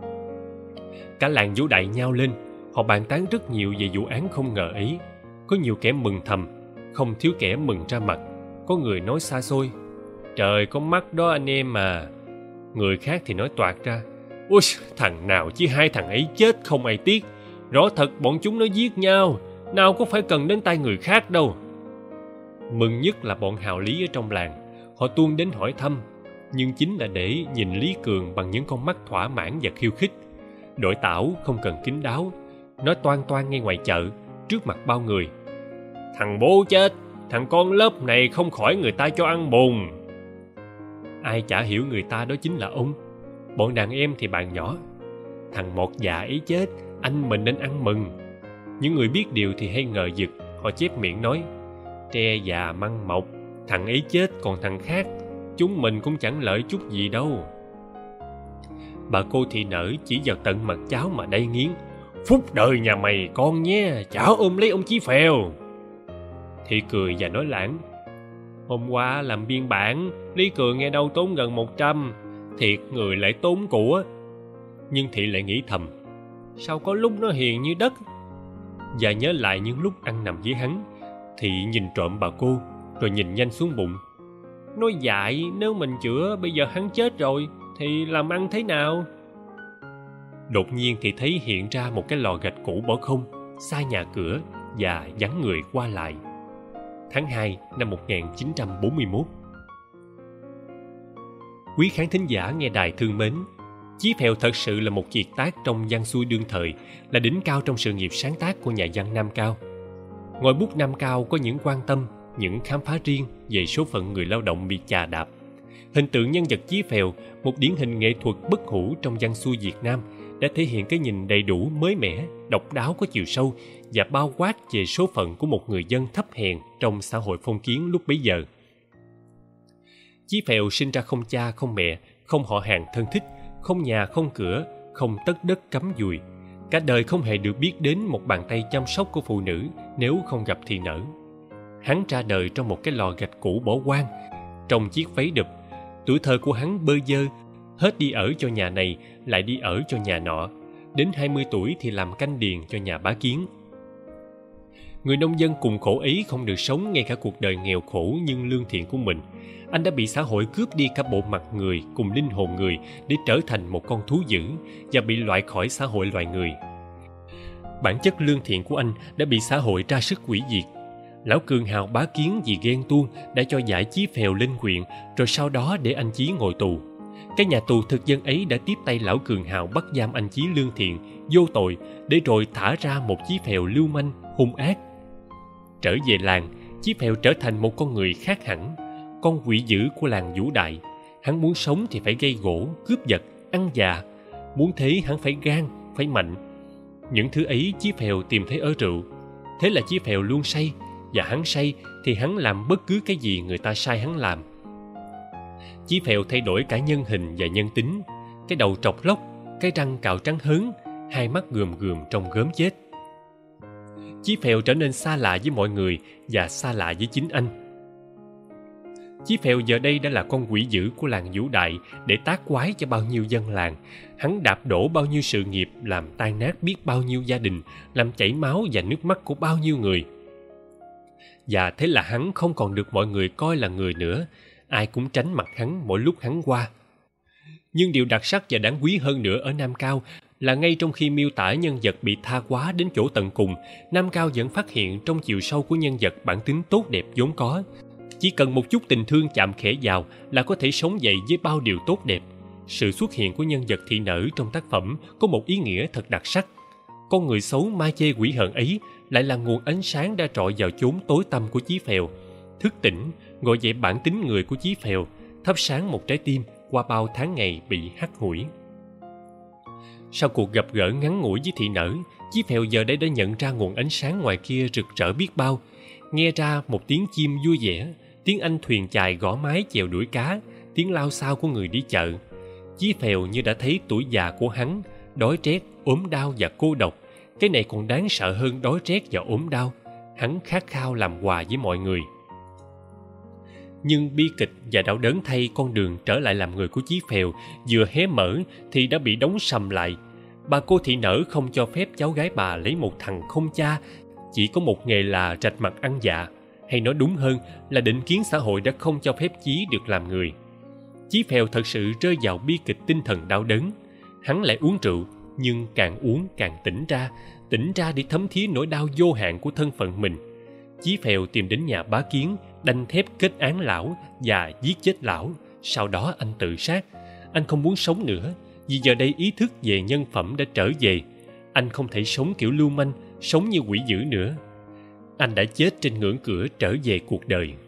Cả làng Vũ Đại nhao lên. Họ bàn tán rất nhiều về vụ án không ngờ ấy. Có nhiều kẻ mừng thầm, không thiếu kẻ mừng ra mặt. Có người nói xa xôi, trời có mắt đó anh em mà. Người khác thì nói toạc ra, ôi thằng nào chứ hai thằng ấy chết không ai tiếc. Rõ thật bọn chúng nó giết nhau, nào có phải cần đến tay người khác đâu. Mừng nhất là bọn hào lý ở trong làng. Họ tuôn đến hỏi thăm, nhưng chính là để nhìn Lý Cường bằng những con mắt thỏa mãn và khiêu khích. Đội tảo không cần kín đáo, nói toan toan ngay ngoài chợ trước mặt bao người. Thằng bố chết, thằng con lớp này không khỏi người ta cho ăn bùn. Ai chả hiểu người ta đó chính là ông. Bọn đàn em thì bàn nhỏ, thằng Mọt già ấy chết, anh mình nên ăn mừng. Những người biết điều thì hay ngờ vực. Họ chép miệng nói, tre già măng mọc, thằng ấy chết còn thằng khác, chúng mình cũng chẳng lợi chút gì đâu. Bà cô thị nở chỉ vào tận mặt cháu mà đay nghiến. Phúc đời nhà mày con nhé, cháu ôm lấy ông Chí Phèo. Thị cười và nói lãng, hôm qua làm biên bản, Lý Cường nghe đâu tốn gần 100, thiệt người lại tốn của. Nhưng Thị lại nghĩ thầm, sao có lúc nó hiền như đất. Và nhớ lại những lúc ăn nằm với hắn. Thị nhìn trộm bà cô, rồi nhìn nhanh xuống bụng. Nói dại, nếu mình chữa bây giờ hắn chết rồi thì làm ăn thế nào? Đột nhiên thì thấy hiện ra một cái lò gạch cũ bỏ không, xa nhà cửa và vắng người qua lại. Tháng 2 năm 1941. Quý khán thính giả nghe đài thương mến, Chí Phèo thật sự là một kiệt tác trong văn xuôi đương thời, là đỉnh cao trong sự nghiệp sáng tác của nhà văn Nam Cao. Ngòi bút Nam Cao có những quan tâm, những khám phá riêng về số phận người lao động bị chà đạp. Hình tượng nhân vật Chí Phèo, một điển hình nghệ thuật bất hủ trong văn xuôi Việt Nam, đã thể hiện cái nhìn đầy đủ, mới mẻ, độc đáo, có chiều sâu và bao quát về số phận của một người dân thấp hèn trong xã hội phong kiến lúc bấy giờ. Chí Phèo sinh ra không cha không mẹ, không họ hàng thân thích, không nhà không cửa, không tất đất cắm dùi. Cả đời không hề được biết đến một bàn tay chăm sóc của phụ nữ nếu không gặp thì nở. Hắn ra đời trong một cái lò gạch cũ bỏ hoang, trong chiếc váy đụp. Tuổi thơ của hắn bơ vơ, hết đi ở cho nhà này, lại đi ở cho nhà nọ. Đến 20 tuổi thì làm canh điền cho nhà Bá Kiến. Người nông dân cùng khổ ấy không được sống ngay cả cuộc đời nghèo khổ nhưng lương thiện của mình. Anh đã bị xã hội cướp đi cả bộ mặt người cùng linh hồn người để trở thành một con thú dữ và bị loại khỏi xã hội loài người. Bản chất lương thiện của anh đã bị xã hội ra sức hủy diệt. Lão cường hào Bá Kiến vì ghen tuông đã cho giải Chí Phèo lên huyện, rồi sau đó để anh Chí ngồi tù. Cái nhà tù thực dân ấy đã tiếp tay lão cường hào bắt giam anh Chí lương thiện, vô tội, để rồi thả ra một Chí Phèo lưu manh, hung ác. Trở về làng, Chí Phèo trở thành một con người khác hẳn, con quỷ dữ của làng Vũ Đại. Hắn muốn sống thì phải gây gỗ, cướp giật, ăn già. Muốn thế hắn phải gan, phải mạnh. Những thứ ấy Chí Phèo tìm thấy ở rượu. Thế là Chí Phèo luôn say, và hắn say thì hắn làm bất cứ cái gì người ta sai hắn làm. Chí Phèo thay đổi cả nhân hình và nhân tính. Cái đầu trọc lóc, cái răng cạo trắng hớn, hai mắt gườm gườm trông gớm chết. Chí Phèo trở nên xa lạ với mọi người và xa lạ với chính anh. Chí Phèo giờ đây đã là con quỷ dữ của làng Vũ Đại để tác quái cho bao nhiêu dân làng. Hắn đạp đổ bao nhiêu sự nghiệp, làm tan nát biết bao nhiêu gia đình, làm chảy máu và nước mắt của bao nhiêu người. Và thế là hắn không còn được mọi người coi là người nữa. Ai cũng tránh mặt hắn mỗi lúc hắn qua. Nhưng điều đặc sắc và đáng quý hơn nữa ở Nam Cao là ngay trong khi miêu tả nhân vật bị tha hóa đến chỗ tận cùng, Nam Cao vẫn phát hiện trong chiều sâu của nhân vật bản tính tốt đẹp vốn có. Chỉ cần một chút tình thương chạm khẽ vào là có thể sống dậy với bao điều tốt đẹp. Sự xuất hiện của nhân vật thị nở trong tác phẩm có một ý nghĩa thật đặc sắc. Con người xấu ma chê quỷ hận ấy lại là nguồn ánh sáng đã trọi vào chốn tối tăm của Chí Phèo, thức tỉnh, gọi dậy bản tính người của Chí Phèo, thắp sáng một trái tim qua bao tháng ngày bị hắt hủi. Sau cuộc gặp gỡ ngắn ngủi với thị nở, Chí Phèo giờ đây đã nhận ra nguồn ánh sáng ngoài kia rực rỡ biết bao. Nghe ra một tiếng chim vui vẻ, tiếng anh thuyền chài gõ mái chèo đuổi cá, tiếng lao xao của người đi chợ. Chí Phèo như đã thấy tuổi già của hắn, đói rét, ốm đau và cô độc. Cái này còn đáng sợ hơn đói rét và ốm đau. Hắn khát khao làm quà với mọi người. Nhưng bi kịch và đau đớn thay con đường trở lại làm người của Chí Phèo vừa hé mở thì đã bị đóng sầm lại. Bà cô thị nở không cho phép cháu gái bà lấy một thằng không cha, chỉ có một nghề là rạch mặt ăn dạ. Hay nói đúng hơn là định kiến xã hội đã không cho phép Chí được làm người. Chí Phèo thật sự rơi vào bi kịch tinh thần đau đớn. Hắn lại uống rượu, nhưng càng uống càng tỉnh ra để thấm thía nỗi đau vô hạn của thân phận mình. Chí Phèo tìm đến nhà Bá Kiến, đanh thép kết án lão và giết chết lão. Sau đó anh tự sát. Anh không muốn sống nữa, vì giờ đây ý thức về nhân phẩm đã trở về. Anh không thể sống kiểu lưu manh, sống như quỷ dữ nữa. Anh đã chết trên ngưỡng cửa trở về cuộc đời.